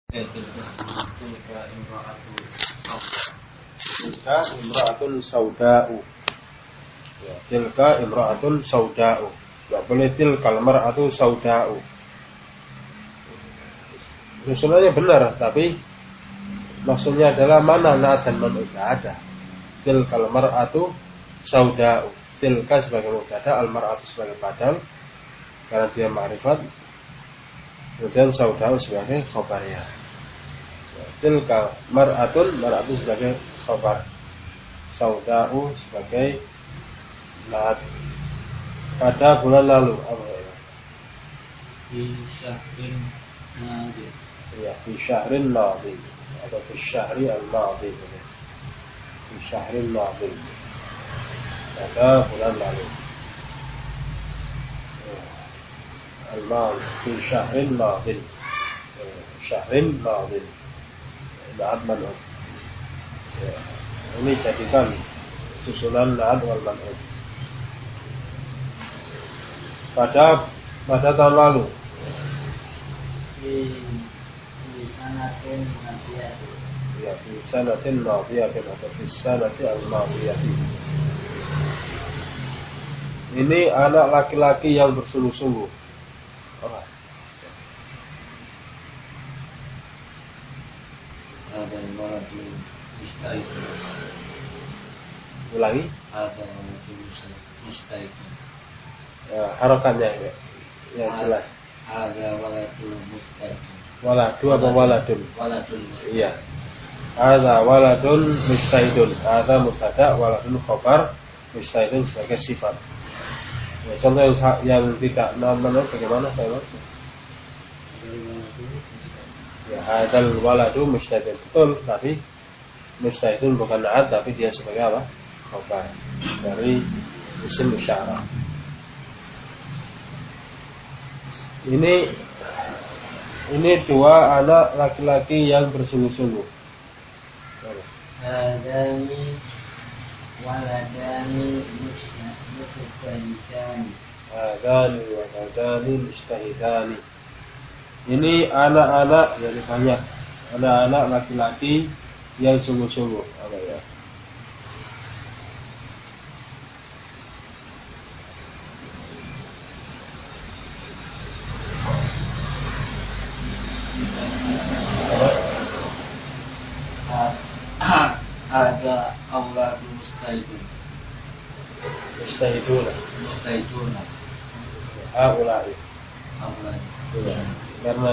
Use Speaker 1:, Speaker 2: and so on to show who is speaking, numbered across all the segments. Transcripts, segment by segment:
Speaker 1: Tilka imra'atun sauda'u. Ya, tilka imra'atun sauda'u. Enggak boleh tilkal mar'atu sauda'u. Susunannya benar, tapi maksudnya adalah mana na'at dan man'ut ada. Tilkal mar'atu sauda'u. Tilka sebagai mubtada, al mar'atu sebagai badal karena dia ma'rifat. Kemudian sauda'u sebagai khabariyah. Tilka mar'atun sebagai khabar, sauda'u sebagai na'at. Pada bulan lalu apa ya?
Speaker 2: Di syahrin nadi.
Speaker 1: Ya, di syahrin nadi atau di syahri al-nadi. Di syahrin nadi. Pada bulan lalu. Al-madi di syahrin nadi. Syahrin nadi. Na'at man'ut. Ya, ini jadikan susunan na'at wal man'ut. Pada tahun lalu.
Speaker 2: Di sanatin madiyati.
Speaker 1: Ya, di sanatin madiyati atau di sanati al-madiyati. Ini anak laki-laki yang bersungguh-sungguh.
Speaker 2: Ada waladu mustaiqin.
Speaker 1: Ulangi.
Speaker 2: Ada waladu mustaiqin.
Speaker 1: Ya, harokannya ya. Ya, jelas.
Speaker 2: Ada waladu mustaiqin.
Speaker 1: Waladu apa waladun?
Speaker 2: Waladun.
Speaker 1: Iya. Ada waladun mustahidun. Ada mubtada, waladun khabar, mustahidun sebagai sifat. Ya, contoh yang tidak nama bagaimana Pak? Ya, hadal waladu mustahidun. Betul, tapi mustahidun bukan na'at, tapi dia sebagai apa? Khabar dari isim musyarah. Ini dua anak laki-laki yang bersungguh-sungguh.
Speaker 2: Hadani waladani mustahidani.
Speaker 1: Hadani waladani mustahidani. Ini anak-anak jadi banyak. Anak-anak laki-laki yang sungguh-sungguh. Apa ya?
Speaker 2: Ada awladu mustahidun. Mustahiduna.
Speaker 1: Haulai.
Speaker 2: Awladu.
Speaker 1: Ya. Karena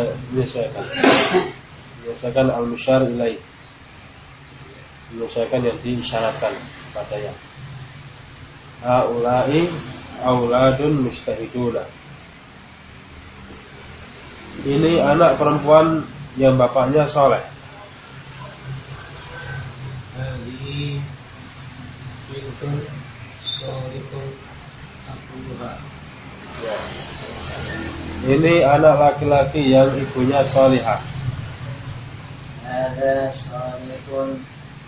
Speaker 1: biasakan al-musyar ilaih. Biasakan yang disyaratkan padanya. Haulai auladun mustahiduna. Ini anak perempuan yang bapaknya soleh.
Speaker 2: Hadhihi bintun sholihun abuha.
Speaker 1: Ya. Ini anak laki-laki yang ibunya solihah.
Speaker 2: Ada sholihun.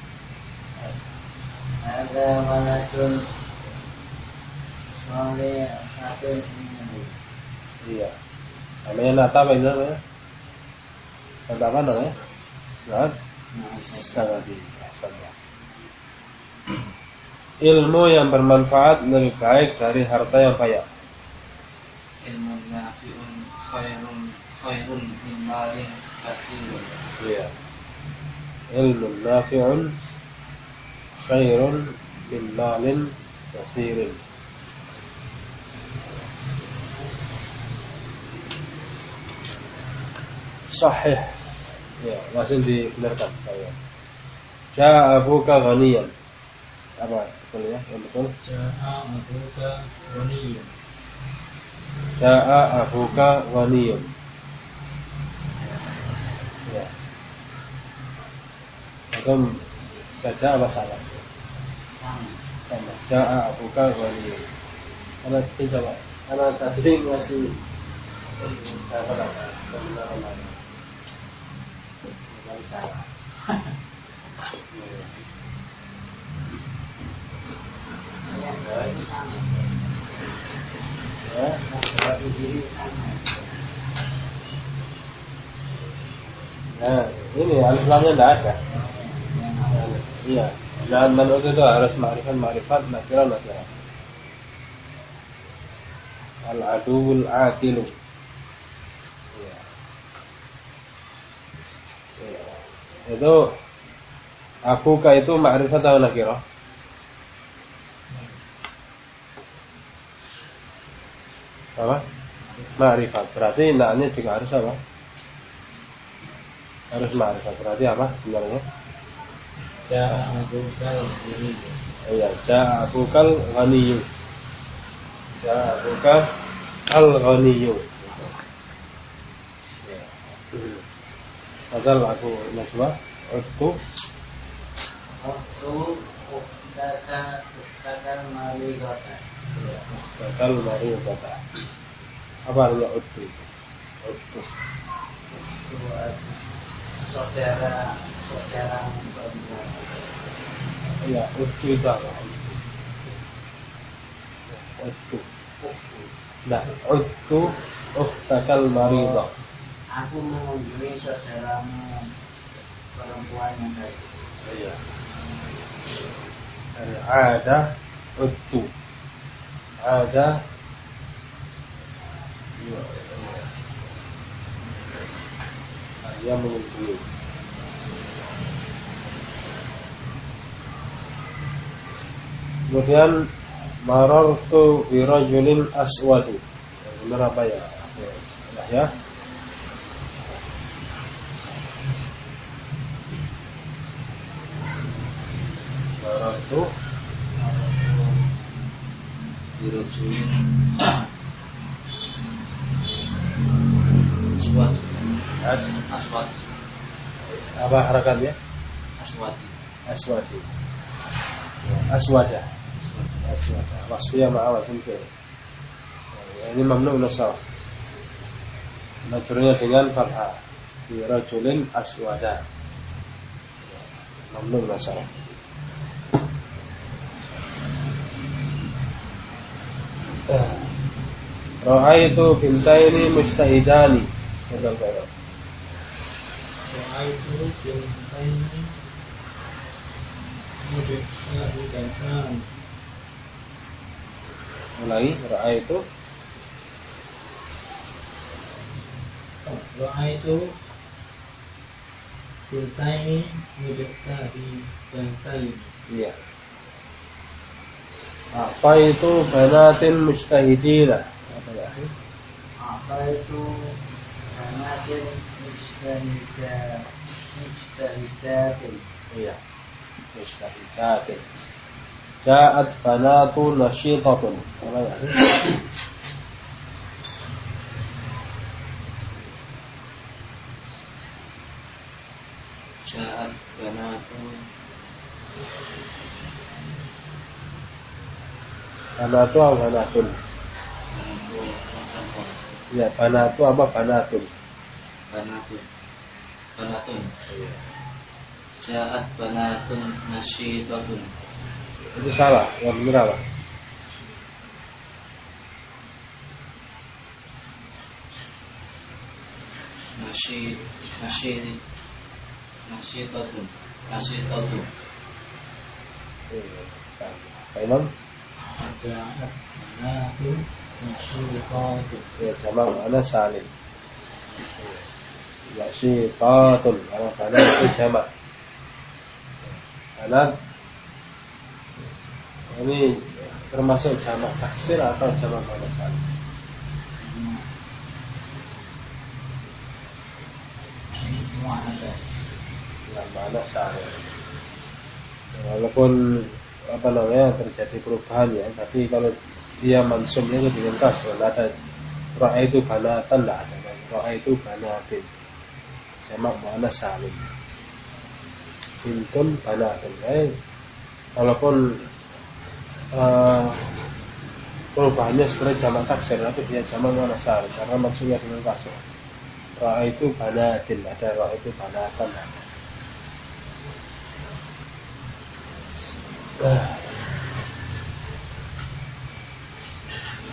Speaker 2: Ada waladun sholihun.
Speaker 1: Iya. Namanya nata apa ini namanya? Nata apa namanya? Nat? Sangat sama. Ilmu yang bermanfaat lebih baik dari harta yang kaya.
Speaker 2: Ilmu nafi'un khairun min malin katsirun.
Speaker 1: Iya. Ilmu nafi'un khairun min malin katsirin. Sahih. Ya, masih dibenarkan saya. Ja'a abuka ghaniyan. Apa betul ya? Yang betul?
Speaker 2: Ja'a abuka ghaniyun.
Speaker 1: Ja'a abuka ghaniyun. Ya. Atau baca apa salah? Sama. Ja'a abuka ghaniyun. Karena coba. Karena tadi masih salah. Salah. Nah, ini alif lamnya tidak ada. Iya. Dan man'ut itu harus ma'rifat, nakirah. Al-aduwul atilu. Iya. Iya. Itu abuka itu ma'rifat atau nakirah? Apa? Ma'rifat. Berarti naknya juga harus apa? Harus ma'rifat. Berarti apa sebenarnya?
Speaker 2: Ja'abukal ghani.
Speaker 1: Iya, ja'abukal ghaniyyu. Ja'abukal ghaniyyu. Ya. Padahal aku naswa itu
Speaker 2: Uktakal marigata.
Speaker 1: uktakal marigata. Apa artinya itu? Itu.
Speaker 2: Saudara
Speaker 1: Ya, itu apa? Itu. Nah, itu uktakal maridah.
Speaker 2: Aku mengunjungi saudaramu perempuan yang baik.
Speaker 1: Iya. Ada itu. Ada. Yang mengunjungi. Kemudian marartu bi rajulin aswadi. Benar apa ya? Ya. Marartu
Speaker 2: Dirujulin Aswad.
Speaker 1: Apa harakatnya?
Speaker 2: Aswadi.
Speaker 1: Aswada. Wasfiyah ma'awal simple. Ini mamnu nasab. Majrurnya dengan fathah. Bi rajulin aswada. Mamnu nasab. Ra'aitu bintaini mujtahidani. Betul.
Speaker 2: Ra'aitu bintaini mujtahidatan.
Speaker 1: Mulai ra'aitu
Speaker 2: bintaini mujtahidatan.
Speaker 1: iya. Apa itu banatin mujtahidina? Apa ya?
Speaker 2: Apa itu banatin mujtahidatin?
Speaker 1: Iya. Mujtahidatin. Ja'at banatu nasyitatun. Apa ya?
Speaker 2: Ja'at banatu
Speaker 1: Banatu atau banatun? Iya, banatu apa banatun?
Speaker 2: Banatun. Ja'at banatun nasyitatun.
Speaker 1: Itu salah, yang benar apa?
Speaker 2: Nasyitatun.
Speaker 1: Pak Imam?
Speaker 2: Ja'at banatun nasyitatun.
Speaker 1: Ya, sama mana salim. Nasyitatun. Kalau banat itu jamak. Banat ini termasuk jamak taksir atau jamak mana salim? Yang mana salim. Walaupun terjadi perubahan ya, tapi kalau dia mansumnya itu dengan kasr, ada ra'aitu banatan, tidak ada ra'aitu banatin, jamak muannas salim, bintun banatun. Walaupun perubahannya sebenarnya jamak taksir, tapi dia jamak muannas salim karena maksudnya dengan kasr. Ra'aitu banatin, ada ra'aitu banatan.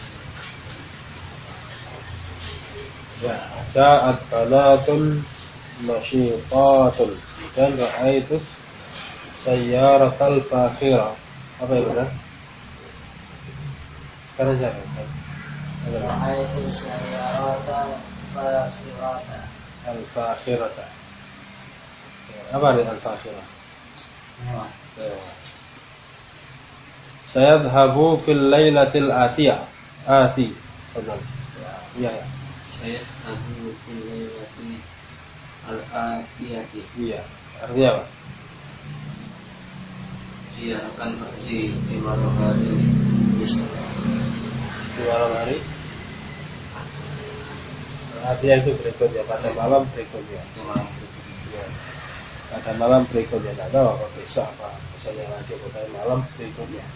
Speaker 1: Ya, ja'at banatun nasyitatun. Dan ra'aitu sayyaratal fakhira. Apa itu kan? Karena jangan.
Speaker 2: Ra'aitu sayyaratal fakhirata.
Speaker 1: Al-fakhirata. Apa ini al-fakhirah? Sayadhabu fil lailatil atiyah. Ati. Betul. Ya.
Speaker 2: Sayadhabu fil lailatil al-atiyati.
Speaker 1: Iya. Artinya apa?
Speaker 2: Dia akan pergi di malam hari
Speaker 1: Di malam hari. Atiyah itu berikutnya. Pada malam berikutnya. Ya. Pada malam berikutnya. Tidak tahu apa besok apa. Misalnya nanti pada malam berikutnya.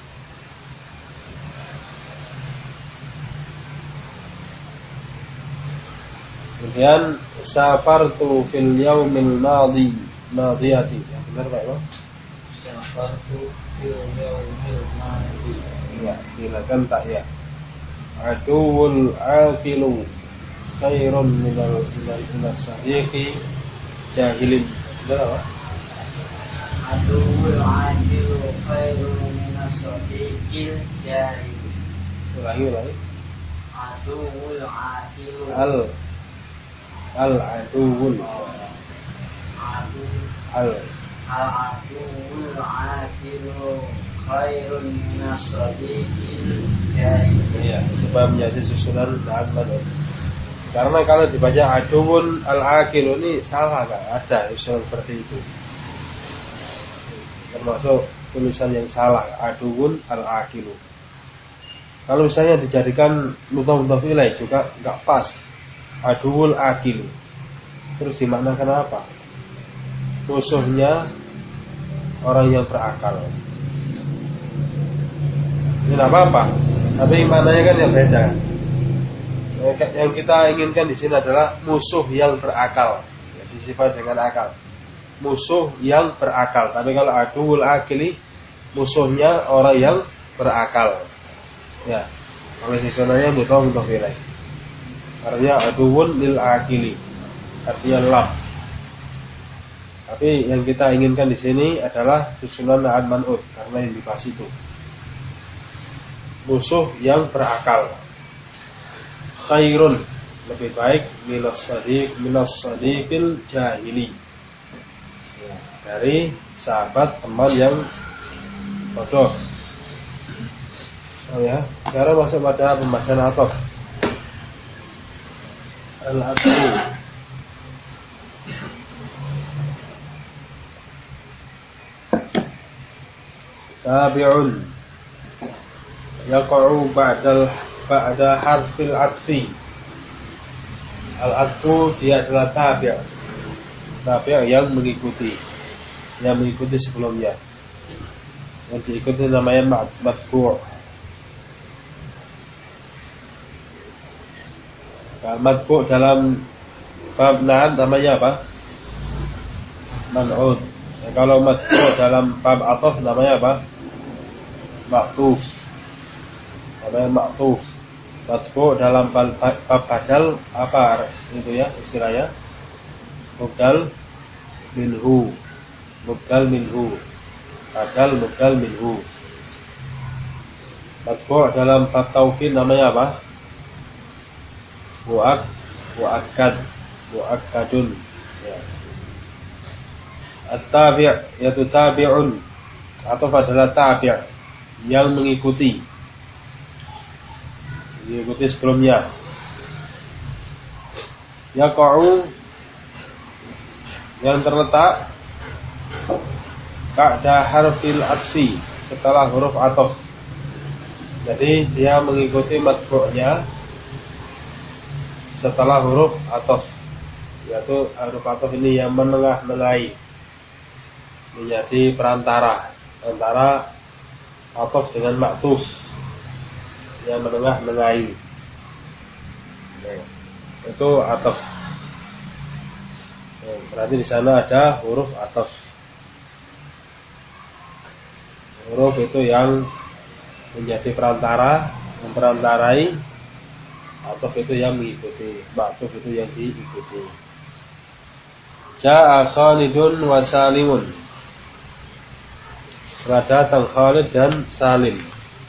Speaker 1: Kemudian safartu fil yaumil madiyati. Yang benar Pak Imam?
Speaker 2: Safartu fil yaumil madi.
Speaker 1: Ya, silakan tak ya. Aduwul aqilu khairun minal sadiqi jahilin. Benar apa?
Speaker 2: Aduwul aqilu khairun minas sadiqil jahil.
Speaker 1: Ulangi.
Speaker 2: Aduwul aqilu
Speaker 1: Al-aduwul
Speaker 2: Al-aduwul aqilu khairun minas sadiqil jahil.
Speaker 1: Ya, sebab menjadi susunan saat manut. Karena kalau dibaca aduwun al-aqilu ini salah, kan? Ada usul seperti itu. Termasuk tulisan yang salah, aduwun al-aqilu. Kalau misalnya dijadikan mudhaf ilaih juga enggak pas. Aduwul aqilu. Terus dimaknakan apa? Musuhnya orang yang berakal. Ini apa-apa. Tapi maknanya kan yang beda. Yang kita inginkan di sini adalah musuh yang berakal. Ya, disifat dengan akal. Musuh yang berakal. Tapi kalau aduwul aqili, musuhnya orang yang berakal. Ya. Oleh disonanya mudhaf ilaih. Artinya aduwun lil aqili. Artinya lam. Tapi yang kita inginkan di sini adalah susunan na'at man'ud karena yang dibahas itu. Musuh yang berakal. Khairun, lebih baik minas sadiqil jahili. Ya, dari sahabat teman yang bodoh. Oh ya, sekarang masuk pada pembahasan ataf. Al-atfu. Tabi'un yaqa'u ba'da harfil atfi. Al-atfu dia adalah tabi'. Tabi' yang mengikuti sebelumnya. Yang diikuti namanya matbu'. Matbu' dalam bab na'at namanya apa? Man'ud. Kalau matbu' dalam bab ataf namanya apa? Ma'tuf. Namanya ma'tuf. Matbu' dalam bab badal apa itu ya istilahnya? Mubdal minhu. Badal mubdal minhu. Matbu' dalam bab taukid namanya apa? Mu'akkadun. Ya. At-tabi' yaitu tabi'un atau adalah tabi' yang mengikuti sebelumnya. Yaqa'u yang terletak ba'da harfil atfi, setelah huruf ataf. Jadi dia mengikuti matbu'nya setelah huruf ataf, yaitu huruf ataf ini yang menengah-nengahi, menjadi perantara antara ataf dengan ma'tuf, yang menengah-nengahi. Itu ataf. Berarti di sana ada huruf ataf. Huruf itu yang menjadi perantara, memperantarai. Ataf itu yang mengikuti, ma'tuf itu yang diikuti. Ja'a Khalidun wa Salimun. Telah datang Khalid dan Salim.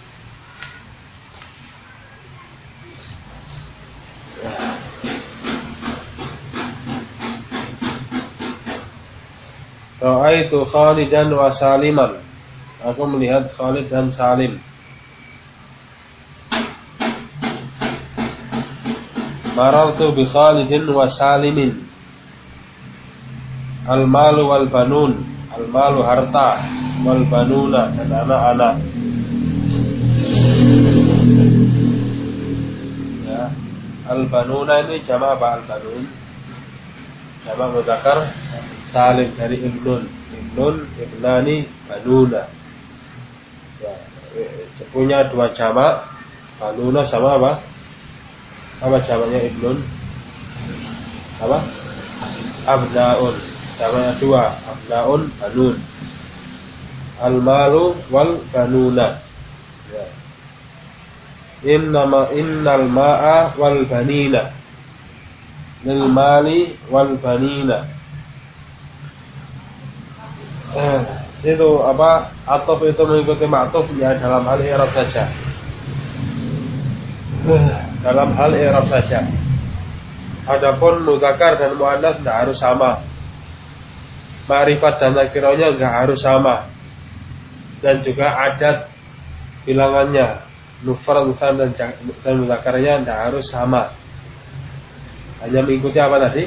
Speaker 1: Ra'aitu Khalidan wa Saliman. Aku melihat Khalid dan Salim. Marartu bi Khalidin wa Salimin. Al-malu wal banun. Al-malu harta, wal banuna dan anak-anak. Ya, al-banuna ini jama' apa al-banun? Jama' mudzakkar salim dari ibnun. Ibnun, ibnani, banuna. Ya, punya dua jama', banuna sama apa? Apa jamaknya ibnun? Apa? Abnaun. Jamaknya dua, abnaun, banun. Al-malu wal banuna. Ya. Innal ma'a wal banina. Lil mali wal banina. Itu apa? Ataf itu mengikuti ma'tuf ya dalam hal i'rab saja. Dalam hal i'rab saja. Adapun mudzakkar dan muannats tidak harus sama. Ma'rifat dan nakirahnya enggak harus sama. Dan juga adat bilangannya, mufrad, musanna dan mudzakarnya tidak harus sama. Hanya mengikuti apa tadi?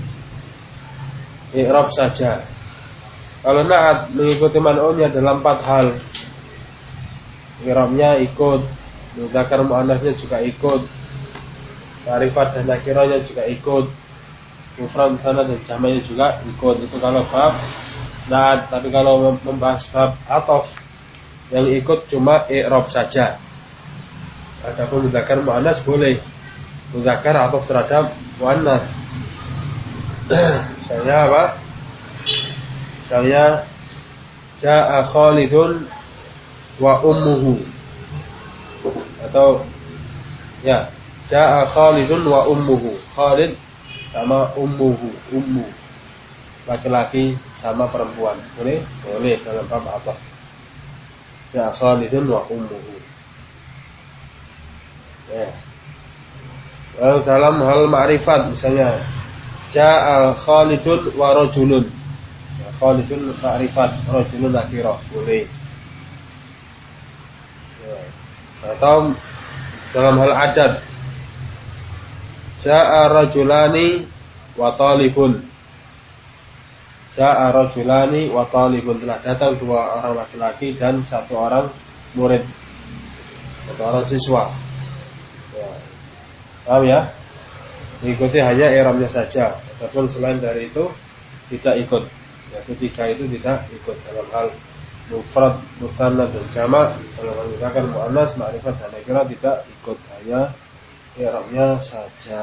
Speaker 1: I'rab saja. Kalau na'at mengikuti man'unnya dalam 4 hal. I'rabnya ikut, mudzakar muannasnya juga ikut, ma'rifat dan nakirahnya juga ikut, mufrad, musanna dan jamaknya juga ikut. Itu kalau bab na'at. Tapi kalau membahas bab ataf, yang ikut cuma i'rab saja. Adapun mudzakar muannas boleh. Mudzakar ataf terhadap muannas. Misalnya apa? Misalnya ja'a Khalidun wa ummuhu. Atau ya, ja'a Khalidun wa ummuhu. Khalid sama ummuhu, ummu. Laki-laki sama perempuan. Boleh? Boleh dalam bab ataf. Ya Khalidun wa ummuhu. Ya. Lalu dalam hal ma'rifat misalnya ja'a Khalidun wa rajulun. Ya, Khalidun ma'rifat, rajulun nakirah. Boleh. Ya. Atau dalam hal adat ja'a rajulani wa talibun. Ja'a rajulani wa talibun. Telah datang 2 orang laki-laki dan 1 orang murid, 1 orang siswa. Ya. Paham ya? Ikuti hanya i'rabnya saja. Adapun selain dari itu tidak ikut. Ya, ketiga itu tidak ikut dalam hal mufrad, musanna dan jama'. Dalam hal muzakkar, muannas, ma'rifat dan nakirah tidak ikut, hanya i'rabnya saja.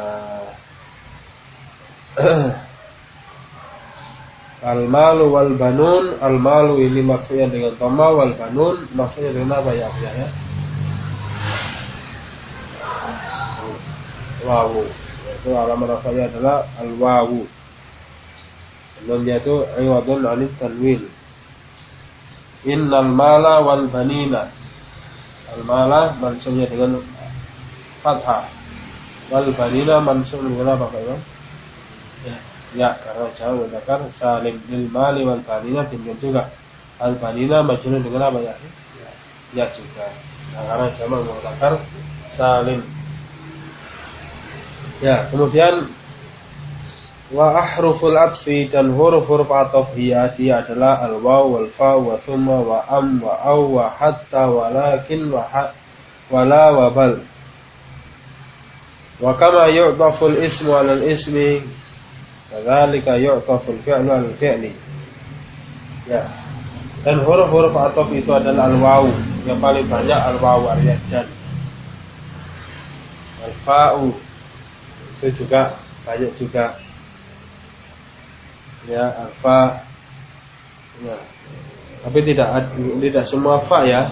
Speaker 1: Al-malu wal banun. Al-malu ini maksudnya dengan dhamma, wal banun maksudnya dengan apa ya? Wawu. Itu alamat rafa'nya adalah al-wawu. Nunnya itu iwadun 'anil tanwin. Innal mala wal banina. Al-mala mansubnya dengan fathah. Wal banina mansubnya dengan apa, Pak Imam? Ya, karena jauh mudzakkar salim lil mali wal banina demikian juga. Al banina majrur dengan apa ya? Ya juga. Nah, karena jamak mudzakkar salim. Ya, kemudian wa ahruful atfi dan huruf-huruf ataf hiyati adalah al waw wal fa wa thumma wa am wa aw wa hatta walakin wa wala wa bal. Wa kama yu'tafu al ismu 'ala al ismi kadzalika yu'tafu al-fi'lu 'ala al-fi'li. Ya. Dan huruf-huruf ataf itu adalah al-wawu. Yang paling banyak al-wawu, al-yad. Al-fa'u itu juga banyak juga. Ya, al-fa. Ya. Tapi tidak semua fa ya.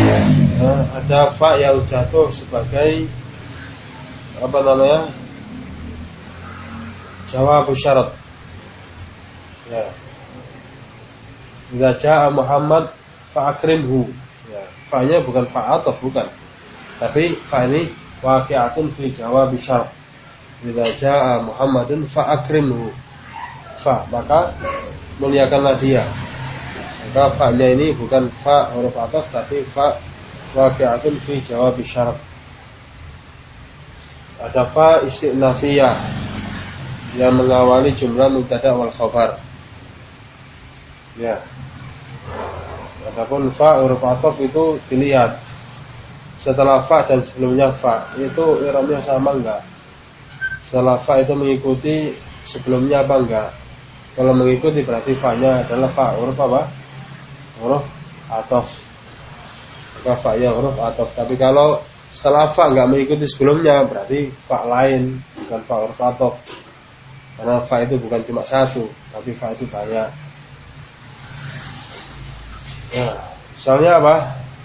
Speaker 1: Ada fa yang jatuh sebagai apa namanya? jawab syarat. Ya. Idza jaa Muhammad fa'akrimhu. Ya, fa-nya bukan fa'ataf, bukan. Tapi fa ini waqi'atun fi jawab syarat. Idza jaa Muhammadun fa'akrimhu. Fa, maka muliakanlah dia. Maka fa-nya ini bukan fa huruf ataf, tapi fa waqi'atun fi jawab syarat. Ada fa istinafiyah yang mengawali jumlah mubtada wal khabar. Ya. Adapun fa huruf ataf itu dilihat setelah fa dan sebelumnya fa itu i'rabnya sama enggak? Setelah fa itu mengikuti sebelumnya apa enggak? Kalau mengikuti berarti fa-nya adalah fa huruf apa? Huruf ataf. Maka fa-nya huruf ataf. Tapi kalau setelah fa enggak mengikuti sebelumnya berarti fa lain, bukan fa huruf ataf. Karena fa itu bukan cuma satu, tapi fa itu banyak. Ya, misalnya apa?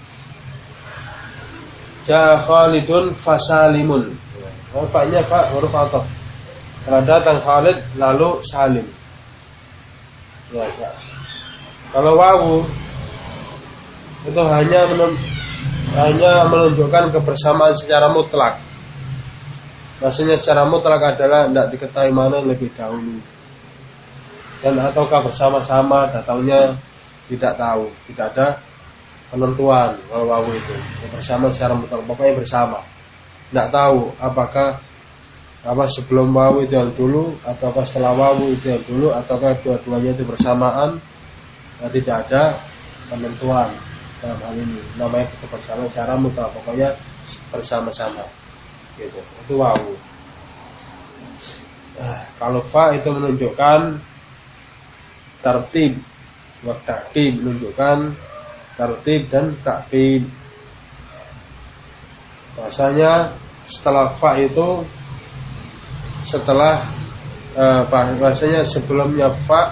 Speaker 1: Jaa Khalidun fasalimun. Fa-nya fa huruf ataf. Setelah datang Khalid lalu Salim. Ya. Kalau wawu itu hanya menunjukkan kebersamaan secara mutlak. Maksudnya secara mutlak adalah tidak diketahui mana lebih dahulu. Dan ataukah bersama-sama datangnya tidak tahu, tidak ada penentuan kalau wawu itu. Bersama secara mutlak, pokoknya bersama. Tidak tahu apakah sebelum wawu itu yang dulu ataukah setelah wawu itu yang dulu ataukah dua-duanya itu bersamaan. Tidak ada penentuan dalam hal ini. Namanya kebersamaan secara mutlak, pokoknya bersama-sama. Gitu. Itu wawu. Kalau fa itu menunjukkan tertib, wa ta'qib menunjukkan tertib dan ta'qib. Bahasanya setelah fa itu bahasanya sebelumnya fa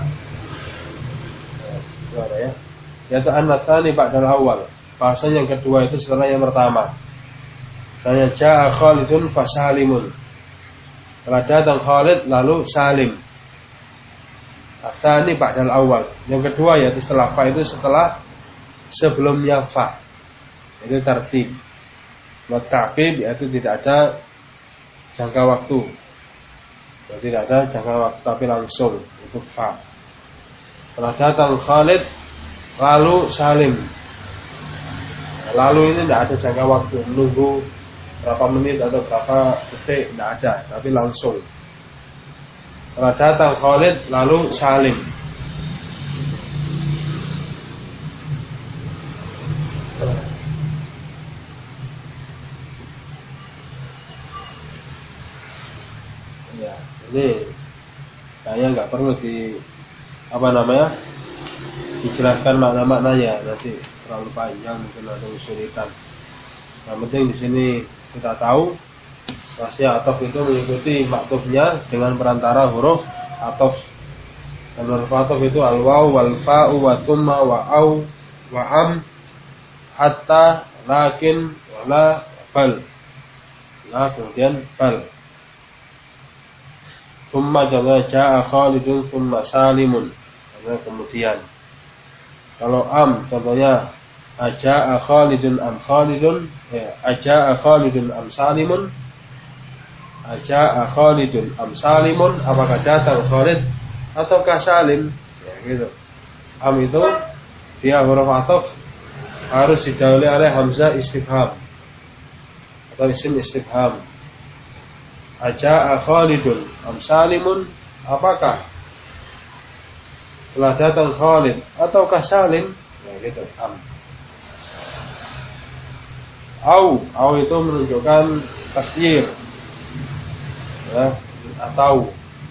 Speaker 1: ya, yaitu an-natsani ba'dal awal. Bahasanya yang kedua itu setelah yang pertama. Misalnya jaa Khalidun fasalimun. Setelah datang Khalid lalu Salim. Asani ba'dal awal. Yang kedua yaitu setelah fa itu setelah sebelumnya fa. Itu tertib. Wa ta'qib yaitu tidak ada jangka waktu. Tidak ada jangka waktu tapi langsung itu fa. Setelah datang Khalid lalu Salim. Lalu ini tidak ada jangka waktu menunggu berapa menit atau berapa detik, tidak ada, tapi langsung. Setelah datang Khalid lalu Salim. Ya, ini kayaknya nggak perlu dijelaskan makna-maknanya, nanti terlalu panjang mungkin ada kesulitan. Yang penting di sini kita tahu bahwa ataf itu mengikuti maktufnya dengan perantara huruf ataf. Dan huruf ataf itu al-waw wal fa'u wa thumma wa au wa am hatta lakin wala bal. Nah, kemudian bal. Thumma jaa Khalidun thumma Salimun. Kemudian kalau am contohnya ajaa Khalidun am Khalidun, ajaa Khalidun am Salimun, ajaa Khalidun am Salimun, apakah datang Khalid ataukah Salim, ya gitu. Am itu dia huruf ataf harus didahului oleh hamzah istifham atau isim istifham. Ajaa Khalidun am Salimun, apakah telah datang Khalid ataukah Salim, ya gitu. Am. Au itu menunjukkan tasdhir, ya, atau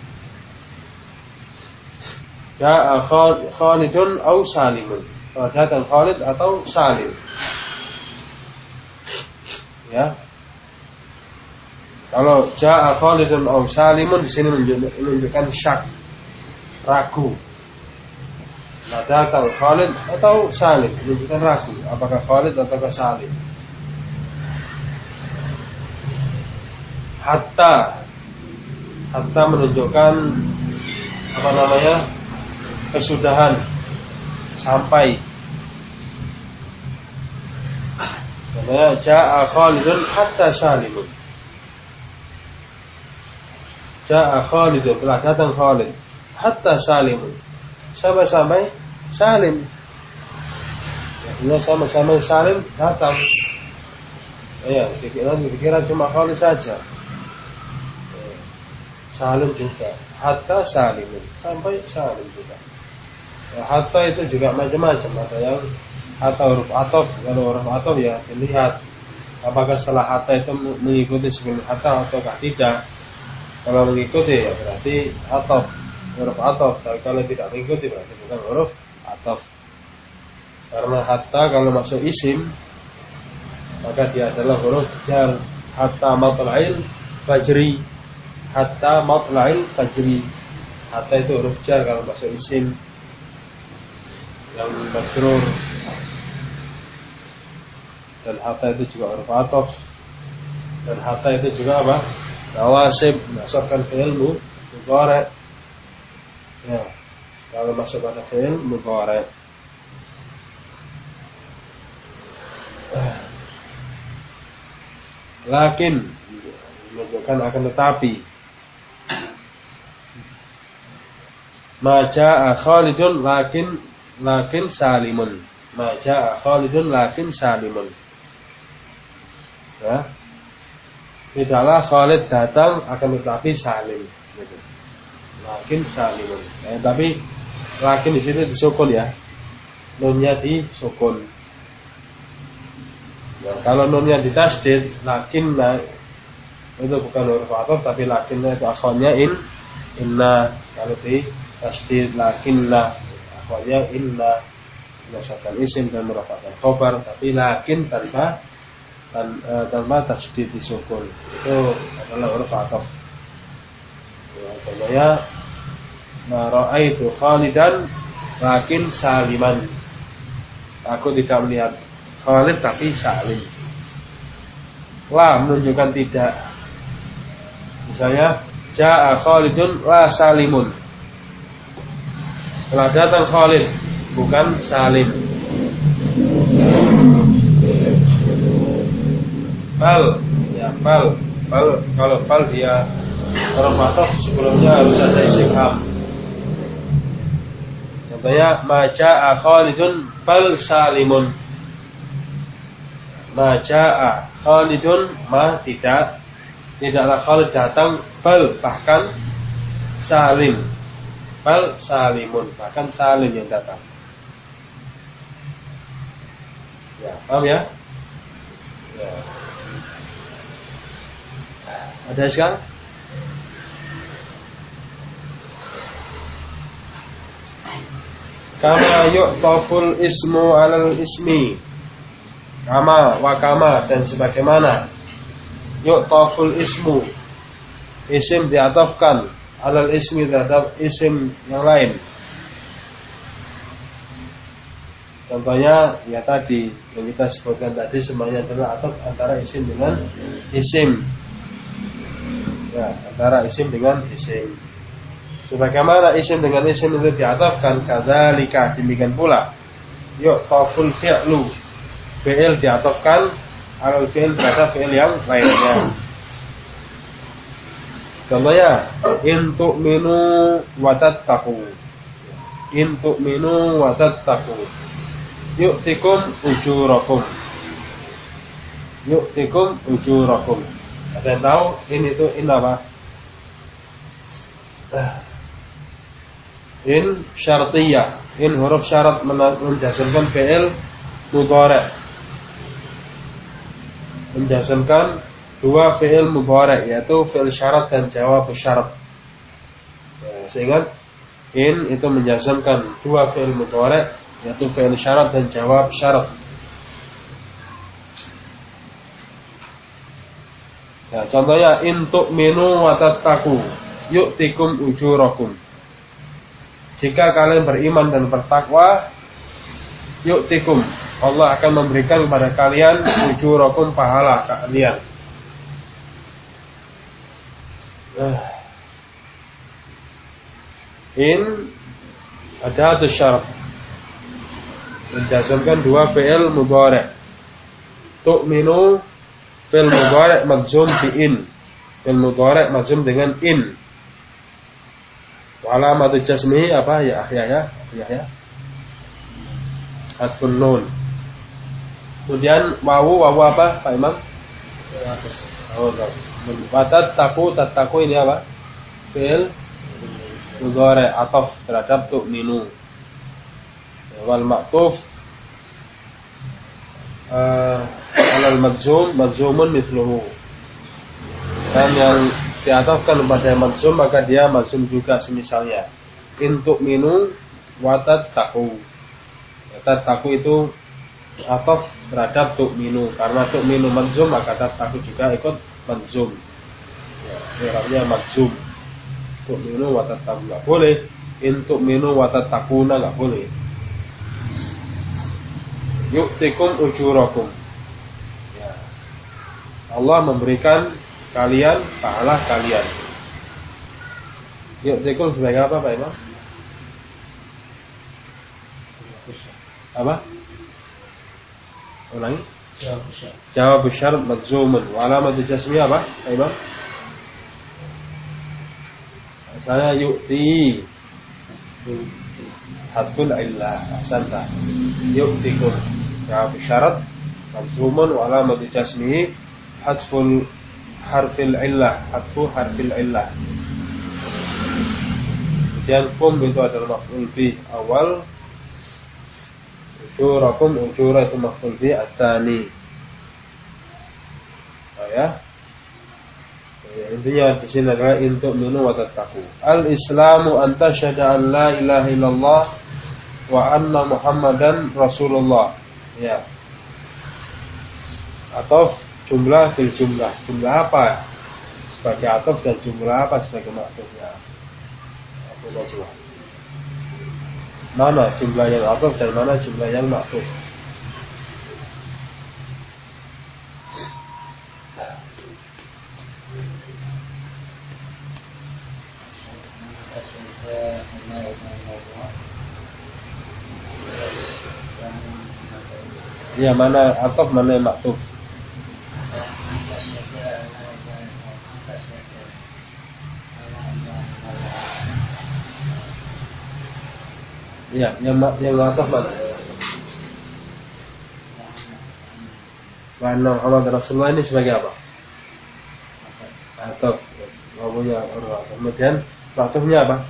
Speaker 1: jaa Khalidun au Salimun, telah datang Khalid atau Salim, ya. Kalau jaa Khalidun au Salimun di sini menunjukkan syak, ragu. Nah, datang Khalid atau Salim menunjukkan ragu, apakah Khalid ataukah Salim. hatta menunjukkan apa namanya kesudahan, sampai. Contohnya jaa Khalidun hatta Salimun. Jaa Khalidun, telah datang Khalid, hatta Salimun, sampai Salim. Ya, sama-sama Salim datang. Ya, pikiran cuma Khalid saja. Salim juga, hatta Salimun, sampai Salim juga. Ya, hatta itu juga macam-macam. Ada yang hatta huruf ataf. Kalau huruf ataf ya dilihat apakah setelah hatta itu mengikuti sebelum hatta ataukah tidak. Kalau mengikuti ya berarti ataf, huruf ataf. Tapi kalau tidak mengikuti berarti bukan huruf ataf. Karena hatta kalau masuk isim maka dia adalah huruf jar. Hatta matla'il fajri, hatta matla'il fajri. Hatta itu huruf jar kalau masuk isim yang majrur. Dan hatta itu juga huruf ataf. Dan hatta itu juga apa? Nawasib, masukkan fi'il mudhari'. Ya, kalau masuk pada fi'il mudhari'. Lakin menunjukkan akan tetapi. Ma jaa Khalidun lakin Salimun. Ma jaa Khalidun lakin Salimun. Ya. Tidaklah Khalid datang akan tetapi Salim. Gitu. Lakin Salimun. Tapi lakin di sini disukun ya. Nunnya disukun. Ya, kalau nunnya ditasdid, lakinna itu bukan huruf ataf tapi lakinna itu akhirnya inna. Kalau ditasdid lakinna akhirnya inna, menasabkan isim dan merafa'kan khobar, tapi lakin tanpa tasdid disukun. Itu adalah huruf ataf. Ya, contohnya ma ra'aitu Khalidan lakin Saliman. Aku tidak melihat Khalid tapi Salim. La menunjukkan tidak. Misalnya jaa Khalidun la Salimun. Telah datang Khalid bukan Salim. Fal, ya fal kalau fal dia huruf ataf sebelumnya harus ada istifham. Contohnya ma jaa Khalidun fal Salimun. Ma jaa Khalidun, ma tidaklah Khalid datang, bal bahkan Salim, bal Salimun, bahkan Salim yang datang. Ya, paham ya? Ya. Ada sekarang? Kama yu'taful ismu alal ismi. Kama wa kama dan sebagaimana yu'taful ismu, isim diatafkan alal ismi terhadap isim yang lain. Contohnya ya tadi yang kita sebutkan tadi semuanya adalah ataf antara isim dengan isim. Ya, antara isim dengan isim. Sebagaimana isim dengan isim itu diatafkan, kadzalika demikian pula yu'taful fi'lu, fi'il diatafkan alal fi'il terhadap fi'il yang lainnya. Contohnya in tu'minu wa tattaqu. In tu'minu wa tattaqu. Yu'tikum ujurakum. Yu'tikum ujurakum. Ada yang tahu in itu in apa? In syartiyah. In huruf syarat menjazmkan fi'il mudhari'. Menjazmkan dua fi'il mudhari', yaitu fi'il syarat dan jawab syarat. Ya, sehingga in itu menjazmkan dua fi'il mudhari', yaitu fi'il syarat dan jawab syarat. Ya, contohnya in tu'minu wa tattaqu yu'tikum ujurakum. Jika kalian beriman dan bertakwa, yu'tikum, Allah akan memberikan kepada kalian ujurakum, pahala kalian. In adatus syarat. Menjazmkan dua fi'il mudhari'. Tu'minu fi'il mudhari' majzum bi in. Fi'il mudhari' majzum dengan in. Wa alamatu jazmihi apa ya Yahya? Hadfun nun. Kemudian wawu apa Pak Imam? Tattaqu ini apa? Fi'il mudhari' ataf terhadap tu'minu. Wal ma'tuf alal majzumun mithluhu. Dan yang diatafkan kepada majzum maka dia majzum juga semisalnya. In tu'minu wa tattaqu. Tattaqu itu ataf terhadap tu'minu, karena tu'minu majzum maka tattaqu juga ikut majzum. Ya, artinya majzum. Tu'minu wa tattaqu enggak boleh. In tu'minu wa tattaquna enggak boleh. Yu'tikum ujurakum. Ya. Allah memberikan kalian pahala kalian. Yu'tikum sebagai apa Pak Imam? Apa? Ulangi. Jawab syarat majzumun. Wa alamatu jazmi apa Pak Imam? Saya yu'ti. Hadful illah. Ahsanta. Yu'tikum. Jawab syarat majzumun wa alamatu jazmihi hadful harfil illah. Hadfu harfil illah. Kemudian kum itu adalah maf'ul bi awal. Ujurakum ujura itu maf'ul bi ats-tsani. Ya. Intinya di sini adalah untuk minu wa tattaqu. Al-Islamu an tashhada an la ilaha illallah wa anna Muhammadan Rasulullah. Ya. Ataf jumlah bil jumlah. Jumlah apa sebagai ataf dan jumlah apa sebagai maksudnya? Aku coba. Mana jumlah yang ataf dan mana jumlah yang maksud? Ya, mana ataf mana maktuf? Ya, yang ataf mana? Mana Muhammad Rasulullah ini sebagai apa? Ataf. Wawunya urwa. Kemudian maktufnya apa?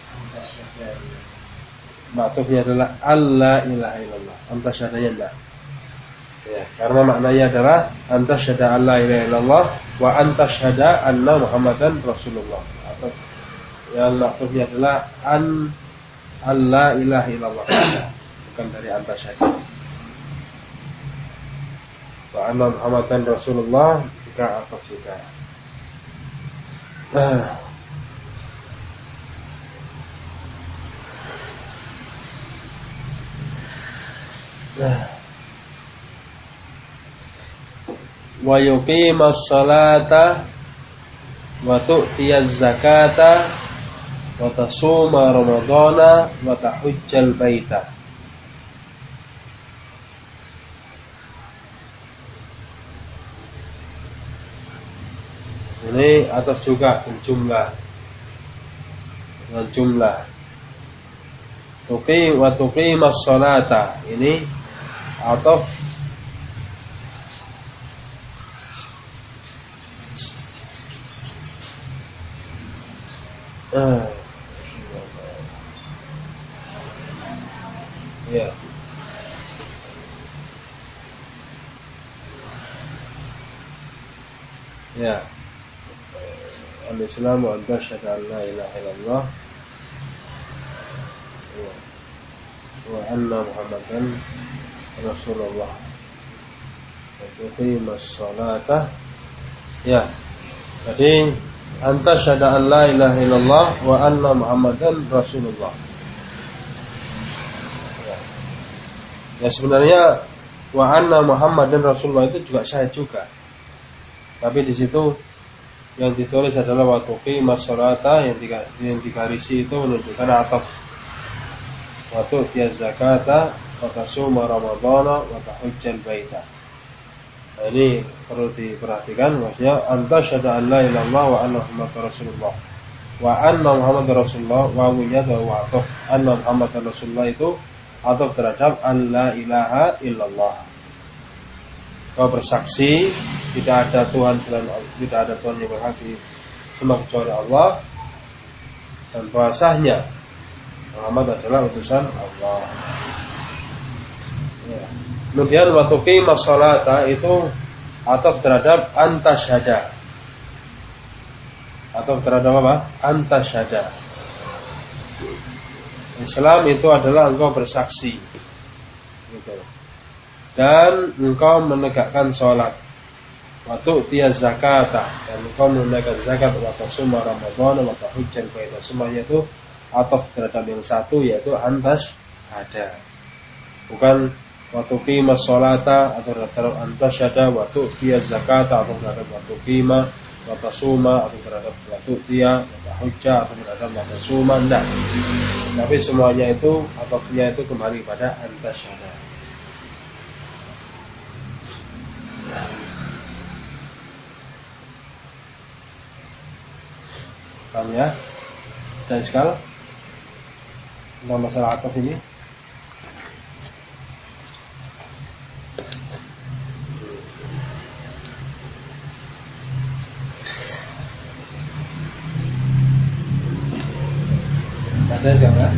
Speaker 1: Maktufnya adalah Allah ilaha illallah. Anta syahadanya enggak. Ya, karena maknanya adalah anta syahada alla ilaha illallah wa anta syahada anna Muhammadan Rasulullah. Atau yang maksudnya adalah an alla ilaha illallah. Bukan dari anta syahada. Wa anna Muhammadan Rasulullah juga apa juga. Wa yuqimas salata wa tu'tiyaz zakata wa tasuma ramadhana wa tahujjal baita. Ini atas juga jumlah dengan jumlah. Tuqimas salata ini ataf ya. Ya. Al-Islam wa an-tashhadu an la ilaha illallah wa anna Muhammadan Rasulullah. Wa tuqimas salata. Ya. Jadi anta syahada an la ilaha illallah wa anna Muhammadan Rasulullah. Ya sebenarnya wa anna Muhammadan Rasulullah itu juga syahid juga. Tapi di situ yang ditulis adalah wa tuqimas sholata, yang digarisi itu menunjukkan ataf. Wa tu'tiyaz zakata wa tasuma ramadhana wa tahujjal baita. Nah, ini perlu diperhatikan, maksudnya anta syahada an la ilaha illallah wa anna muhammadar rasulullah. Wa anna muhammadar rasulullah wa wiyad wa ataf. Anna muhammadar rasulullah itu ataf terhadap an la ilaha illallah. Kau bersaksi tidak ada Tuhan selain Allah, tidak ada Tuhan yang berhak disembah kecuali Allah, dan bahasanya Muhammad adalah utusan Allah. Ya. Kemudian wa tuqimas sholata itu ataf terhadap antasyhada. Ataf terhadap apa? Antasyhada. Islam itu adalah engkau bersaksi, gitu. Dan engkau menegakkan sholat. Wa tu'tiyaz zakata, dan engkau menunaikan zakat. Wa tasuma ramadhana wa tahujjal baita. Semuanya itu ataf terhadap yang satu, yaitu antasyhada. Bukan wa tuqimas sholata atau terhadap antasyhada, wa tu'tiyaz zakata atau terhadap wa tuqima, wa tasuma atau terhadap wa tu'tiya, wa tahujja atau terhadap wa tasuma. Enggak. Tapi semuanya itu atafnya itu kembali pada antasyhada. Paham ya? Dan sekarang tentang masalah ataf ini. Ada enggak?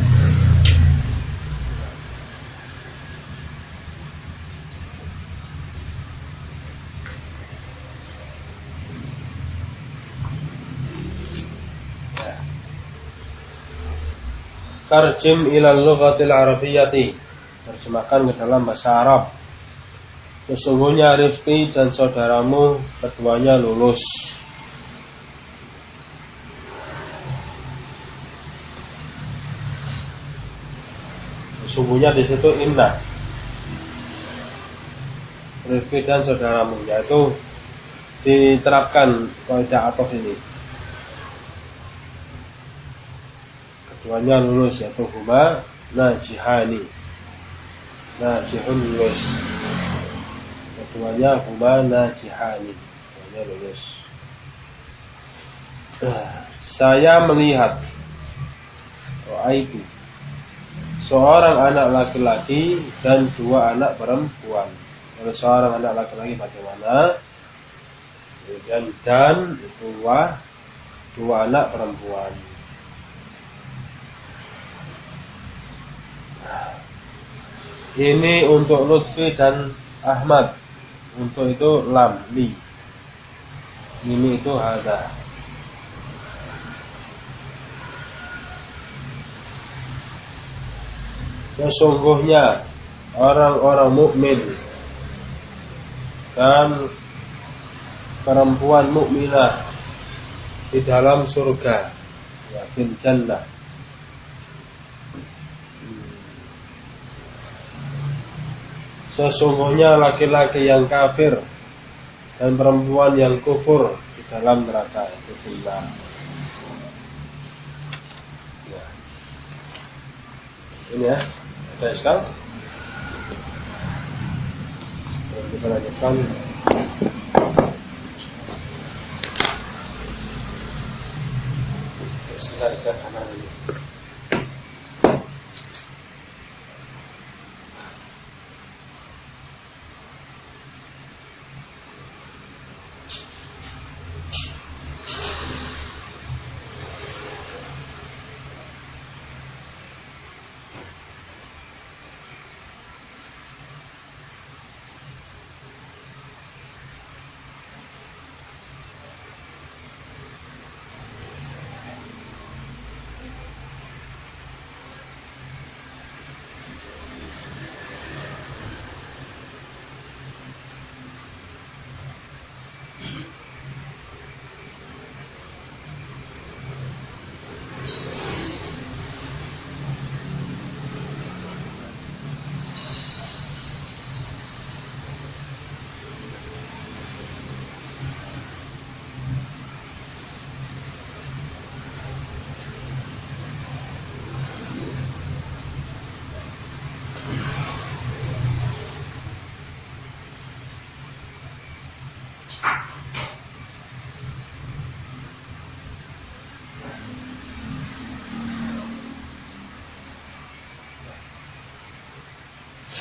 Speaker 1: Tarjim ilal lughatil arabiyyati, terjemahkan ke dalam bahasa Arab. Sesungguhnya Rifqi dan saudaramu keduanya lulus. Sesungguhnya di situ inna. Rifqi dan saudaramu, yaitu diterapkan kaidah ataf ini. Keduanya lulus, yaitu huma najihani. Najihun lulus. Keduanya huma najihani. Keduanya lulus. Saya melihat itu seorang anak laki-laki dan dua anak perempuan. Kalau seorang anak laki-laki bagaimana? Dan dua anak perempuan. Ini untuk Lutfi dan Ahmad. Untuk itu lam li. Ini itu hadza. Sesungguhnya orang-orang mukmin dan perempuan mukminah di dalam surga, ya, fil jannah. Sesungguhnya laki-laki yang kafir dan perempuan yang kufur di dalam neraka, itu finnar. Ya. Ini ya, ada sekali. Kita lanjutkan. Kita kanan ini.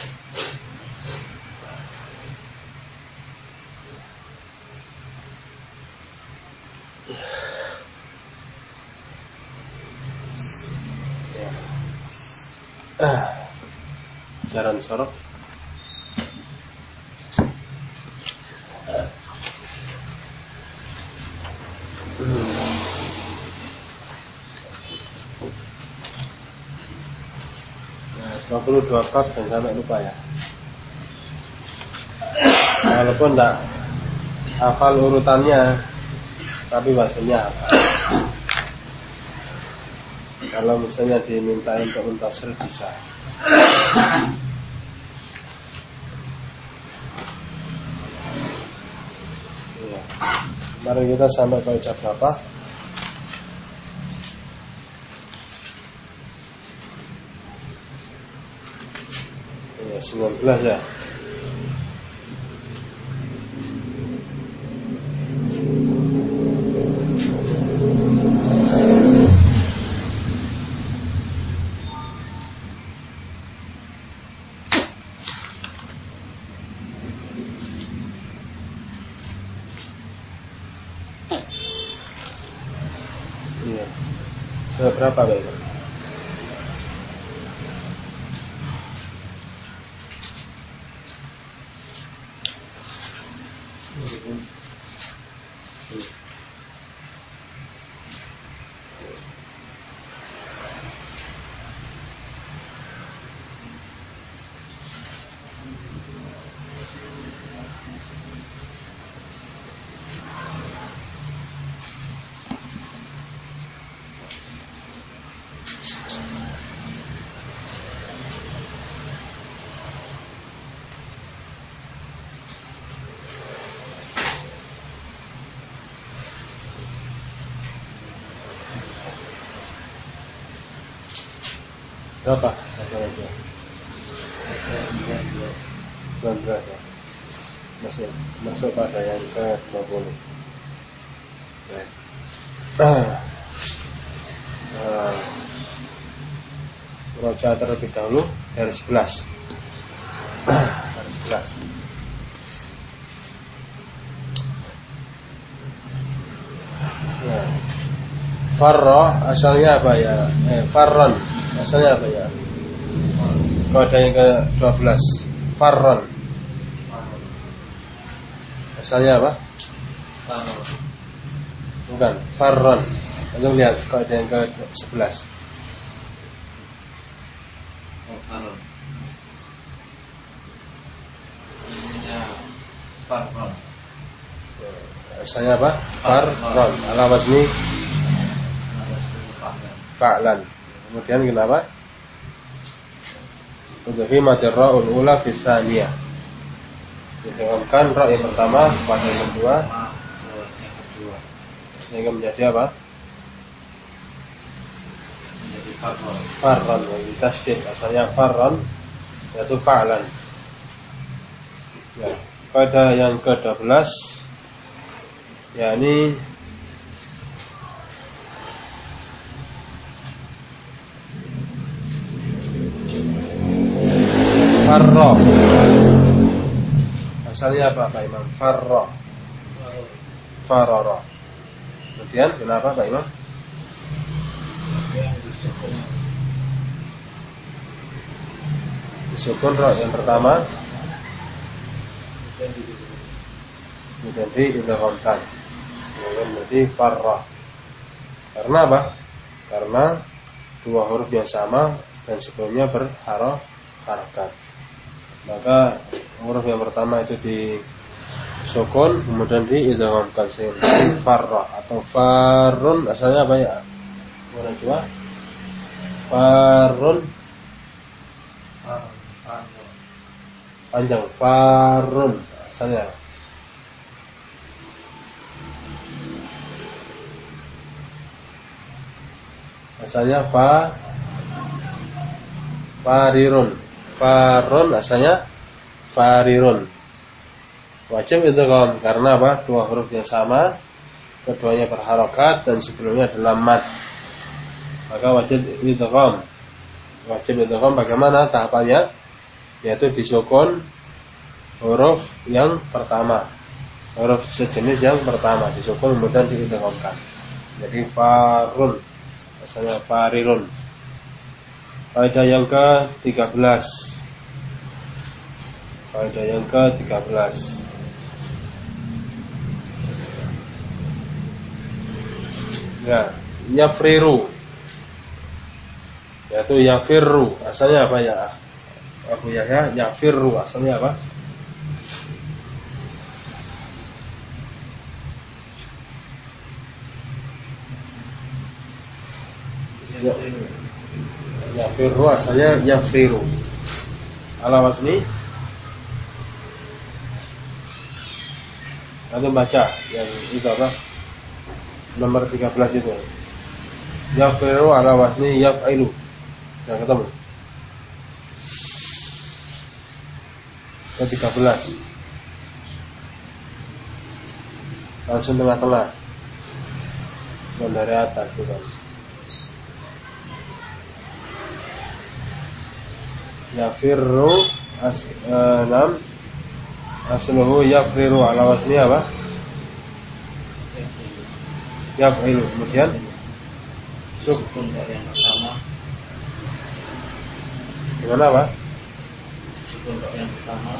Speaker 1: Jaran sorok. Nah, 22 bab dan sampai lupa ya. Walaupun enggak hafal urutannya, tapi bahasanya hafal. Kalau misalnya diminta untuk muntasir bisa. Ya. Mari kita sampai ke ucap berapa? Ya, 19 ya. Berapa baik? Berapa? 19 ya. Masuk pada yang ke-20. Baik. Baca terlebih dahulu dari 11. Dari 11. Nah. Farra asalnya apa ya? Farron asalnya apa ya? Kode yang ke-12. Farron asalnya apa? Bukan, farron. Lalu lihat kode yang ke-11.
Speaker 2: Farron. Farron.
Speaker 1: Asalnya apa? Farron. Ala wazni fa'lan. Kemudian kenapa? Udhimatir ra'ul ula fi tsaniyah. Didengamkan ra yang pertama pada yang kedua. Sehingga menjadi apa?
Speaker 2: Menjadi farron.
Speaker 1: Farron, yang tasydid. Asalnya farron yaitu fa'lan. Ya, pada yang ke-12 yakni farra. Asalnya apa Pak Imam? Farra. Farara. Kemudian kenapa Pak Imam? Disukun ra yang pertama. Kemudian diidghamkan. Kemudian menjadi farra. Karena apa? Karena dua huruf yang sama dan sebelumnya berharakat. Maka huruf yang pertama itu disukun, kemudian diidghamkan sehingga farra atau farun. Asalnya apa ya? Mana coba? Farun. Panjang. Farun. Asalnya. Asalnya farirun. Farun asalnya farirun. Wajib idgham karena apa? Dua huruf yang sama, keduanya berharokat dan sebelumnya adalah mad. Maka wajib idgham. Wajib idgham bagaimana tahapannya? yaitu disukun huruf yang pertama, huruf sejenis yang pertama disukun kemudian diidghamkan. Jadi farun, asalnya farirun. Kaidah yang ke-13. Kaidah yang ke-13. Ya, yafriru. Yaitu yafirru. Asalnya apa ya? Abu Yahya, yafirru. Asalnya apa? Yafirru asalnya yafriru. Ala wasni Anda baca yang itu apa? Nomor 13 itu. Yafriru ala wasni yaf'ilu. Sudah ketemu? Ke-13. Langsung tengah-tengah. Dan dari atas bukan. Yafirru asluhu yafriru ala wasni apa? Yaf'ilu. Kemudian
Speaker 2: sukun yang pertama.
Speaker 1: Gimana Pak?
Speaker 2: Sukun yang pertama.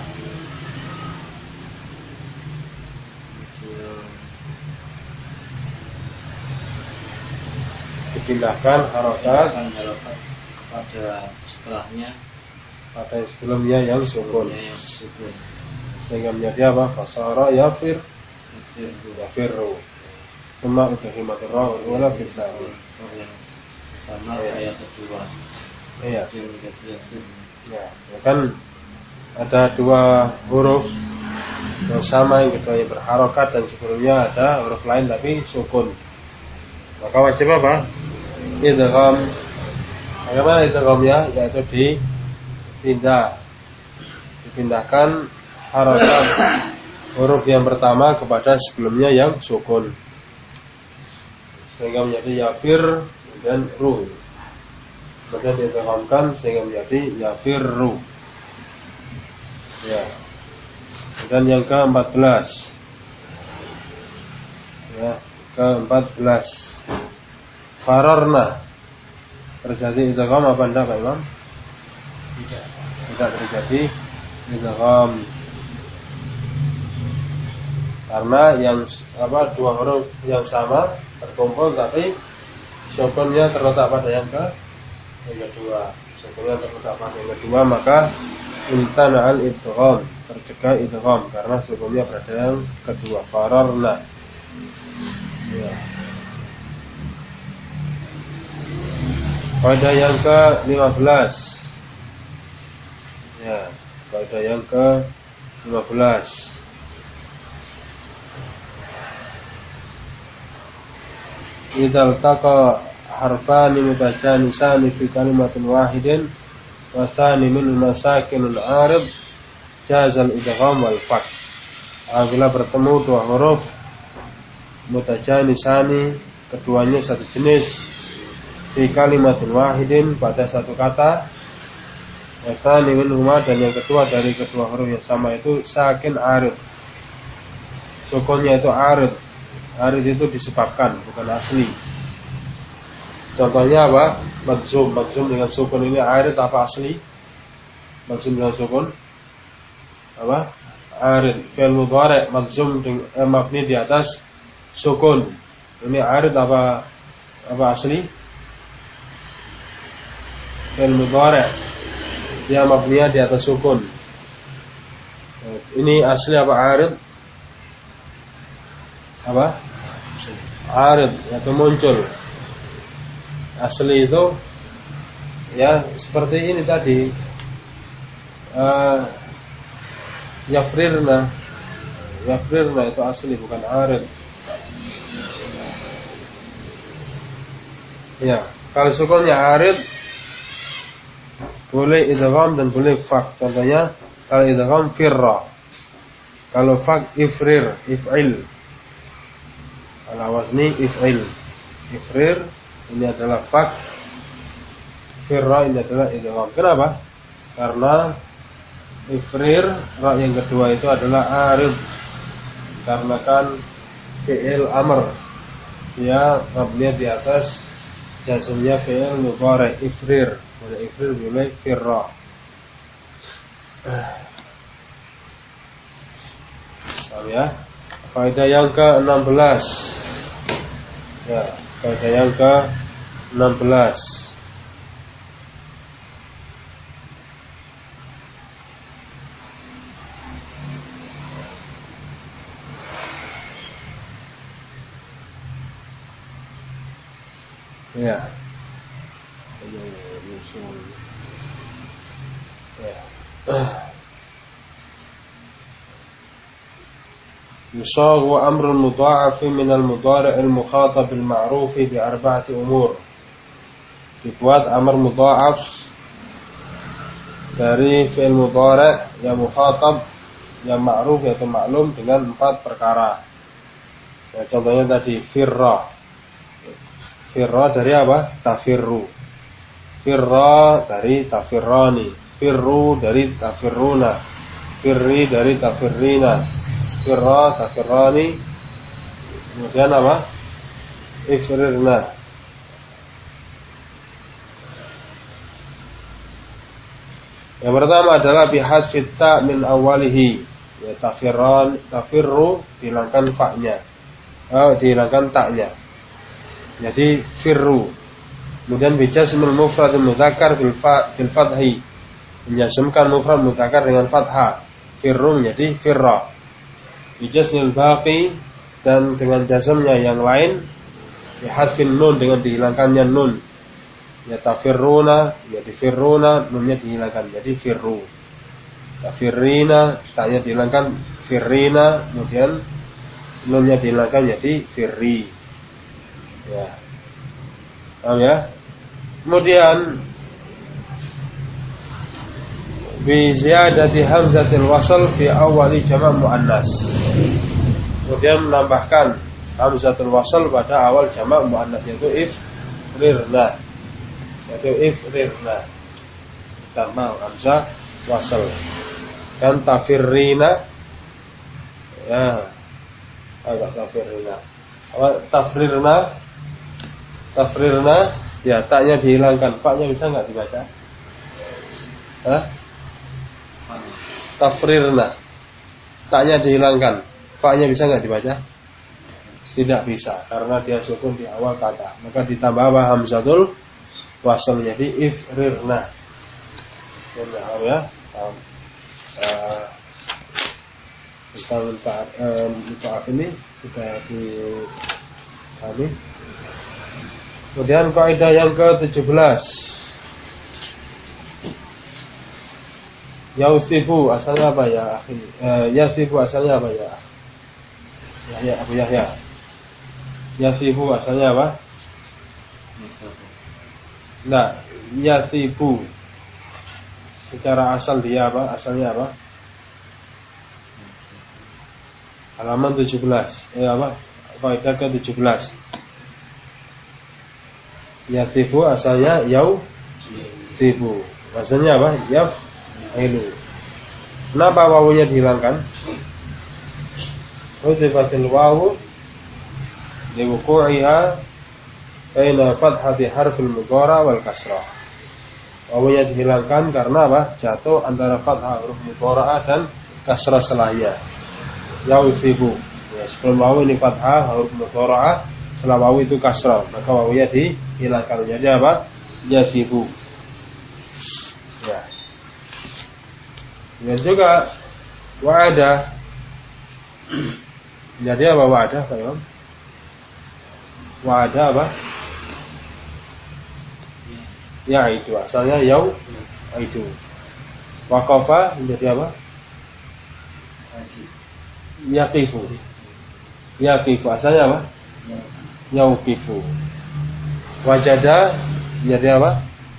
Speaker 1: Dipindahkan harokat
Speaker 2: kepada setelahnya,
Speaker 1: pada sebelumnya yang sukun.
Speaker 2: sukun.
Speaker 1: Sehingga menjadi apa? Fasara yafirru. Semua udhimatur ra wala fitnah.
Speaker 2: Sama ayat kedua.
Speaker 1: Iya. Ya, kan ada dua huruf yang sama, yang keduanya berharokat dan sebelumnya ada huruf lain tapi sukun. Maka wajib apa? Idgham. Bagaimana idghamnya? Yaitu dipindahkan harokat huruf yang pertama kepada sebelumnya yang sukun, sehingga menjadi yafir dan ru. Maka diidghamkan sehingga menjadi yafirru. Ya. Dan yang ke-14. Ya, ke-14. Fararna. Terjadi idgham apa enggak Pak Imam? Tidak terjadi idgham. Karena yang dua huruf yang sama berkumpul tapi sukunnya terletak pada yang kedua. Sukunnya terletak pada yang kedua, maka imtana'al idgham, tercegah idgham karena sukunnya pada yang kedua. Fararna. Ya. Pada yang ke-15. Ya, pada yang ke-15. Idzal taqa harfani mutajanisani fi kalimatin wahidin wa tsani minhuma sakinun 'arid jazal idgham wal fath. Apabila bertemu dua huruf mutajanisani, keduanya satu jenis, fi kalimatin wahidin, pada satu kata, wa tsani minhuma, dan yang kedua dari kedua huruf yang sama itu sakin 'arid. Sukunnya itu 'arid. Arid itu disebabkan, bukan asli. Contohnya apa? Majzum. Majzum dengan sukun ini arid apa asli? Majzum dengan sukun apa? Arid. Fi'il mudhari' majzum mabni di atas sukun. Ini arid apa asli? Fi'il mudhari' dia mabninya di atas sukun. Ini asli apa arid? Apa? Arid, yaitu muncul. Asli itu ya seperti ini tadi. Yafrirna itu asli, bukan arid. Ya, kalau sukunnya arid boleh idgham dan boleh fak. Contohnya kalau idgham firra, kalau fak ifrir, if'il. Ala wazni if'il. Ifrir ini adalah fak, firra ini adalah idgham. Kenapa? Karena ifrir, ra yang kedua itu adalah arid. Karena kan fi'il amr, dia mabni di atas jazmnya fi'il mudhari ifrir. Pada ifrir dimulai firra. Paham ya? Kaidah yang ke-16. Ya, kaidah yang ke-16. Ya. يصاغ أمر المضاعف من المضارع المخاطب المعروف بأربعة أمور. Dibuat amr mudha'af dari fi'il mudhari' yang mukhatab yang ma'ruf yaitu maklum dengan 4 perkara. Ya, contohnya tadi firra. Firra dari apa? Tafirru. Firra dari tafirrani. Firru dari tafirruna. Firri dari tafirrina. Firra, tafirrani. Kemudian apa? Ifrirna. Yang pertama adalah bihasfit ta' min awalihi. Ya, tafirru dihilangkan fa-nya. Dihilangkan ta-nya. Jadi firru. Kemudian bijazmul mufrad mudzakkar bil fathi. Menjazmkan mufrad mudzakkar dengan fathah. Firru menjadi firra. Bijazmil baqi, dan dengan jazmnya yang lain bihadfin nun, dengan dihilangkannya nun. Ya tafirruna, ya difirruna, nunnya dihilangkan jadi firru. Tafirrina, ta'nya dihilangkan firrina, kemudian nunnya dihilangkan jadi firri. Ya. Paham ya? Kemudian bi ziyadati hamzatil wasl fi awali jama' muannas. Kemudian menambahkan hamzatul wasl pada awal jama' muannas yaitu ifrirna. Tambah hamzah wasl. Dan tafirrina, ya agak tafrirna, ya taknya dihilangkan, fa-nya bisa nggak dibaca? Tafrirna, taknya dihilangkan, fa-nya bisa nggak dibaca? Tidak bisa, karena dia sukun di awal kata. Maka ditambah apa? Hamzatul wasl menjadi ifrirna. Ya, muta'af ini sudah dipahami. Kemudian kaidah yang ke-17. Yausifu asalnya apa ya, akhi? Yasifu asalnya apa ya? Yahya, Abu Yahya. Yasifu asalnya apa? Nah, yasifu secara asal dia apa? Asalnya apa? Halaman 17. Apa? Kaidah ke-17. Yasifu asalnya yausifu. Maksudnya apa? Yaf'ilu. Kenapa wawunya dihilangkan? Hudzifatil wawu liwuqu'iha baina fathati harfil mudhari' wal kasrah. Wawunya dihilangkan karena apa? Jatuh antara fathah huruf mudhari' dan kasrah setelahnya. Yausifu. Ya, sebelum wawu ini fathah huruf mudhari', setelah wawu itu kasrah, maka wawunya dihilangkan jadi apa? Yasifu. Ya. Dan juga wa'ada. Jadi apa wa'ada, Pak Imam? Wa'ada apa? Ya itu asalnya itu. Waqafa menjadi apa? Yaqifu. Yaqifu asalnya apa? Yauqifu. Wajada menjadi apa?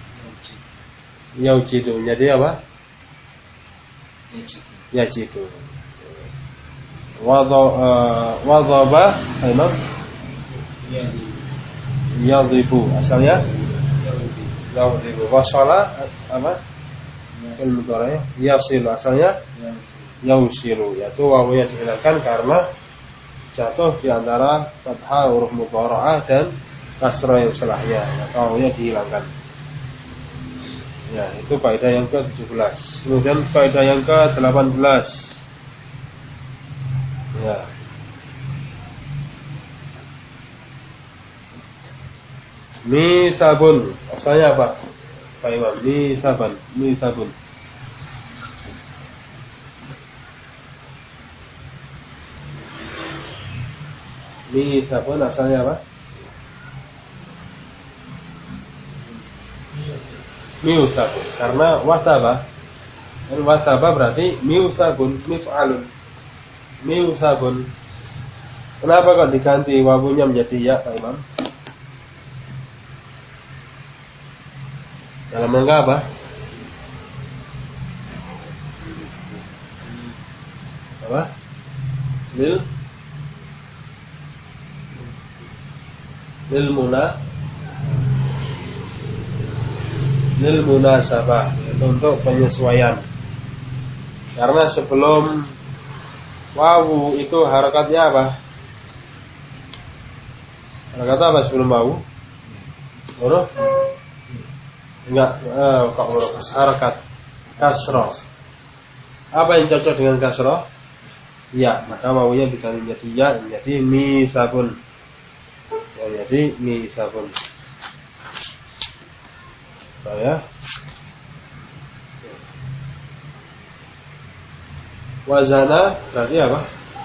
Speaker 1: Yaujidu menjadi apa? Yajidu. Wadhaba Imam yadhibu asalnya yadhibu. Wasala apa? Fi'il mudhari yasilu asalnya yausilu, yaitu wawunya dihilangkan karena jatuh di antara fathah huruf mudhara'ah dan kasrah yang selahnya, atau wawunya dihilangkan. Ya, itu kaidah yang ke-17. Kemudian kaidah yang ke-18. Ya. Misabun, asalnya apa? Pak Imam, misabun, misabun. Misabun asalnya apa? Miusabun, karena wasaba. Dan wasaba berarti miusabun, mif'alun. Miusabun. Kenapa kok diganti wawunya menjadi ya, Pak Imam? Dalam rangka apa? Apa? Lil munasabah, itu untuk penyesuaian. Karena sebelum wawu itu harakatnya apa? Harakatnya apa sebelum wawu? Huruf? Enggak, kok huruf? Harakat kasroh. Apa yang cocok dengan kasroh? Ya, maka wawunya diganti menjadi ya, menjadi misabun. Ya, jadi misabun. Ya. Wazana berarti apa?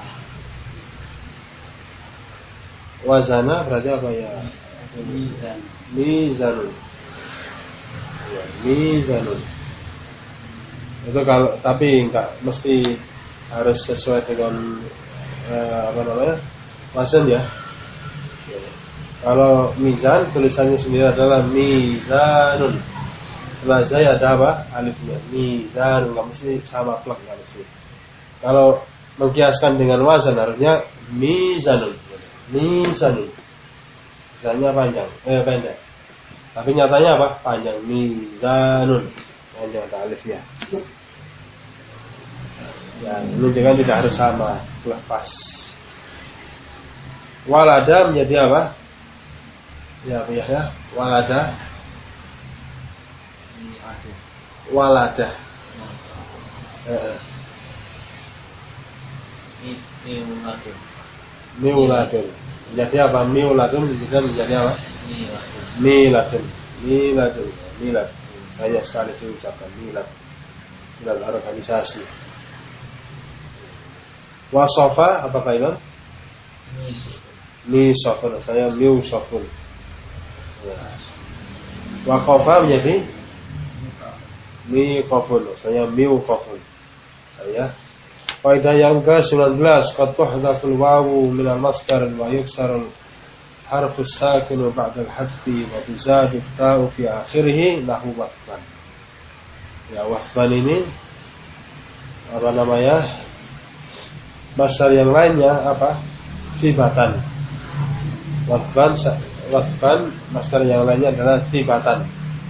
Speaker 1: Wazana berarti apa ya? Mizanun. Ya, mizanun. Itu kalau tapi enggak mesti harus sesuai dengan apa namanya? Wazan ya. Kalau mizan tulisannya sendiri adalah mizanun. Setelah saya ada apa? Alifnya. Mizanun, enggak mesti sama plak, enggak mesti. Kalau mengkiaskan dengan wazan harusnya mizanun. Mizanun. Mizannya panjang, pendek. Tapi nyatanya apa? Panjang. Mizanun. Panjang ada alifnya. Ya, menunjukkan tidak harus sama, pas. Walada menjadi apa? Ya, walada. Walada. Miuladun. Jadi apa? Miuladun menjadi apa? Miladun. Milad. Banyak sekali diucapkan milad. Milad organisasi. Wasofa apa Pak Imam? Misofun. Saya miusofun. Wakofa menjadi miqafun. Saya miqafun. Saya kaidah yang ke-19, qad tuhdaful wawu min al-masdar wa yuksar harfu sakin ba'da al-hadfi wa tuzadu ta'u fi akhirih lahu wasfan. Ya, wasfan ini apa namanya? Masdar yang lainnya apa? Sifatan. Wasfan masdar yang lainnya adalah sifatan.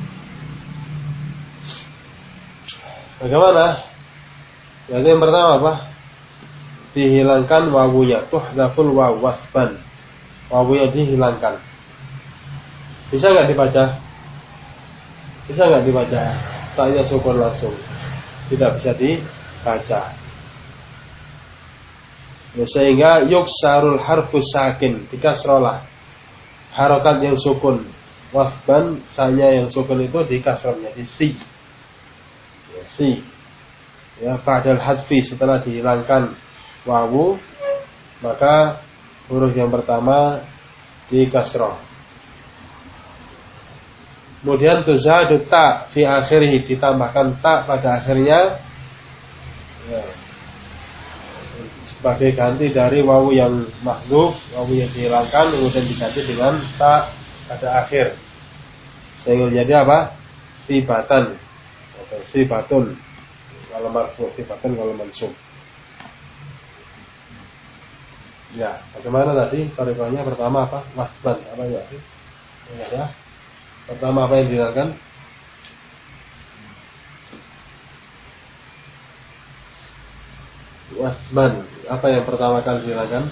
Speaker 1: Bagaimana? Jadi yang pertama apa? Dihilangkan wawunya, tuhdaful waw wasfan. Wawunya dihilangkan. Bisa enggak dibaca? Bisa enggak dibaca? Saya sukun langsung. Tidak bisa dibaca. Ya, sehingga yuksarul harfu sakin, dikasrolah harokat yang sukun. Wasban sanya yang sukun itu dikasrohnya di si. Ya, si. Ya, ba'dal hadfi setelah dihilangkan wawu, maka huruf yang pertama dikasroh. Kemudian tuzadu ta fi akhirih, ditambahkan ta pada akhirnya. Ya. Sebagai ganti dari wawu yang mahdzuf, wawu yang dihilangkan, kemudian diganti dengan ta pada akhir, sehingga menjadi apa? Sifatan atau sifatun kalau marfu, sifatan kalau mansub. Ya, bagaimana tadi? Tarikannya pertama apa? Wasban apa ya? Ya. Pertama apa yang dihilangkan? Man, apa yang pertama kali dihilangkan?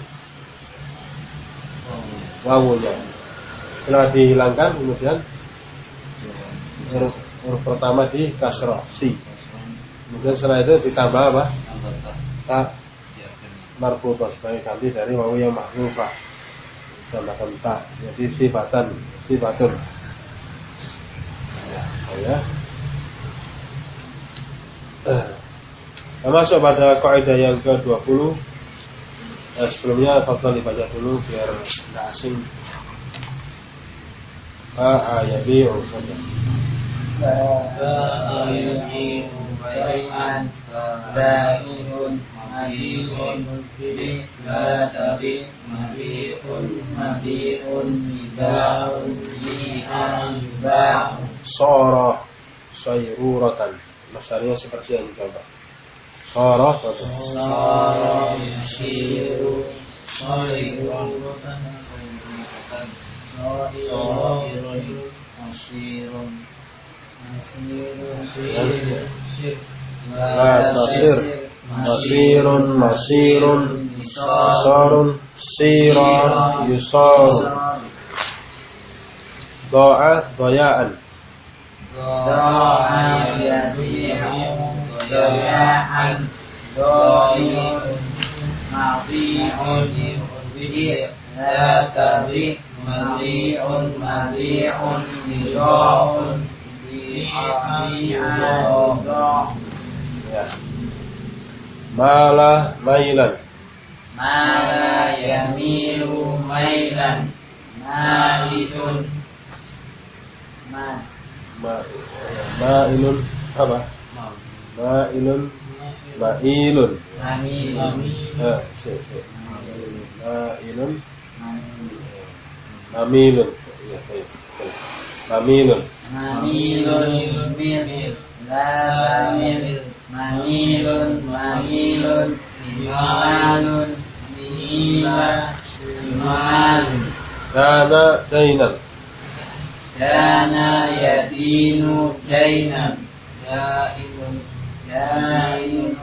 Speaker 1: Wawunya. Setelah dihilangkan kemudian huruf pertama di kasroh si. Kemudian setelah itu ditambah apa? Ta marfu'ah sebagai ganti dari wawu yang mahrufah. Tambahkan ta. Jadi sifatun. Ya. Masuk pada kaidah yang ke-20. Sebelumnya Fadlan dibaca dulu biar tidak asing. Yabi'u saja.
Speaker 3: Yabi'u bai'an ba'irun mabi'un la tabi' mabi'un biba'un bi'an ba'un
Speaker 1: Sara sayruratan. Masarnya seperti yang dicoba. Sara
Speaker 3: yasiru sayruratan masirun masarun siran yusarun doyaan yabi'u doyaan doyun mabi'un la tabi' mabi'un bi'un
Speaker 1: Mala mailan.
Speaker 3: Mala yamilu mailan. Mailun.
Speaker 1: Mailun apa? Mailun. Mailun. Mailun. Mamilun. Ya, baik. Mamilun.
Speaker 3: Mamilun mil la mil mamilun mimalun mimalun kana yadinu dainan dainun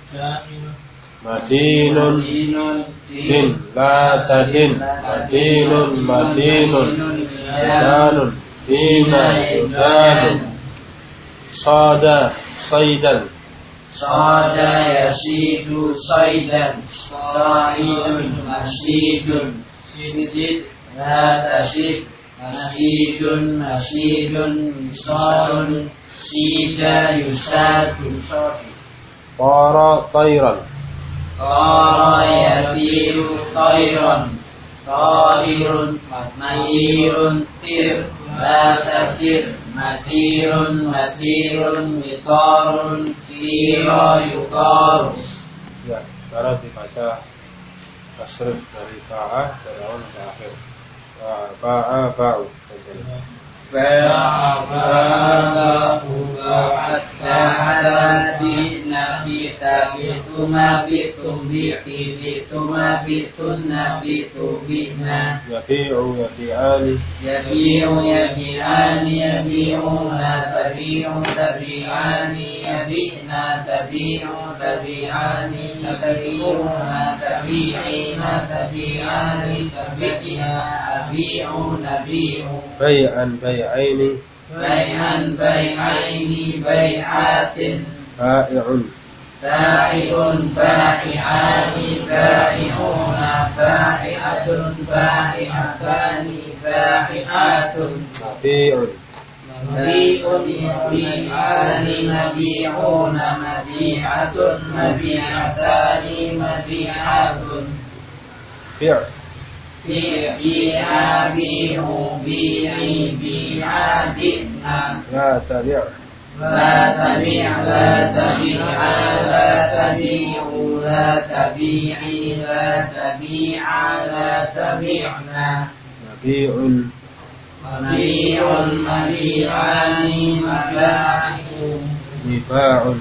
Speaker 1: madinun din la tadin madinun danun dina danun sada saidan
Speaker 3: yasidu saidan saidun masidun sidid la tasid masidun misarun sida yusadu sadi
Speaker 1: para tairan
Speaker 3: yatiru tairan tahirun mahirun tir la tatir matirun mitarun tira yukaru.
Speaker 1: Ya, sekarang dibaca tasrif dari ba'ah dari awal ke akhir. Ba'ah ba'u. Bai'an bai'aini bai'atin ba'i'un
Speaker 3: ba'i'ani ba'i'una ba'i'atun ba'i'atani ba'i'atun
Speaker 1: mabi'un
Speaker 3: mabi'ani mabi'una mabi'atun mabi'atani mabi'atun bi'u bi'adina
Speaker 1: la tabi' mabi'un
Speaker 3: mabi'ani
Speaker 1: miba'un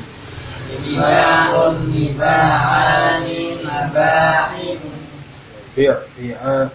Speaker 3: miba'ani maba'in
Speaker 1: bi'a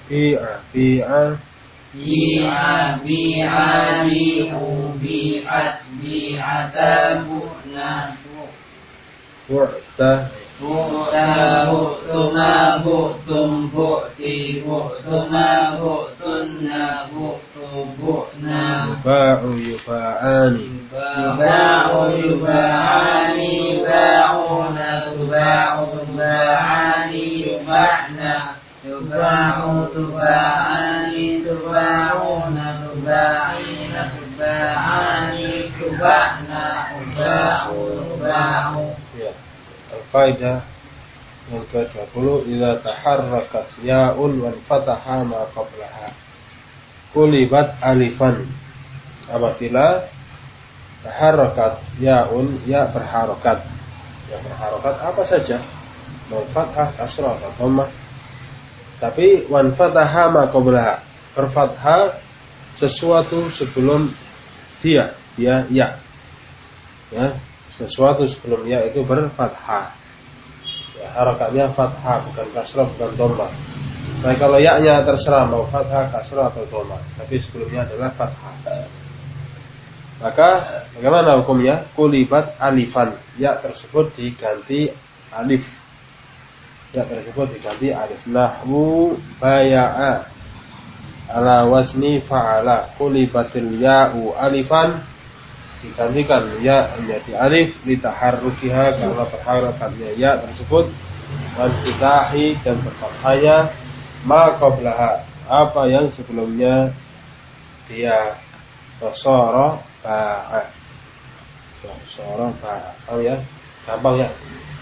Speaker 1: bi'atan bu'ta
Speaker 3: bu'ta bu'tuma bu'tum bu'ti bu'tuma bu'tunna bu'tu bu'na
Speaker 1: yuba'u yuba'ani
Speaker 3: yuba'u yuba'ani yuba'una tuba'u tuba'ani yuba'na yuba'u tuba'ani tuba'una tuba'ina tuba'ani tuba'na uba'u uba'u.
Speaker 1: Ya. Al-Qaidah yang ke-20 idza taharrakat ya'un wa fataha ma qablaha qulibat alifan. Apabila taharrakat ya'un, ya berharokat. Ya berharokat apa saja, mau fathah, kasrah atau dhammah. Tapi wan fataha ma qablaha, berfathah sesuatu sebelum dia ya. Ya, sesuatu sebelum ya itu berfathah. Ya, harakatnya fathah, bukan kasrah, bukan dhammah. Nah, kalau ya-nya terserah mau fathah, kasrah atau dhammah, tapi sebelumnya adalah fathah. Maka bagaimana hukumnya? Qulibat alifan, ya tersebut diganti alif. Ya tersebut diganti alif. Nahwu baya'a ala wazni fa'ala, qulibatil ya'u alifan, digantikan ya menjadi alif litaharrukiha, karena berharakatnya ya tersebut, dan fitahi, dan berfathahnya ma qablaha, apa yang sebelumnya dia. Wasara ba'a, wasara ba'a. Oh ya, gampang ya.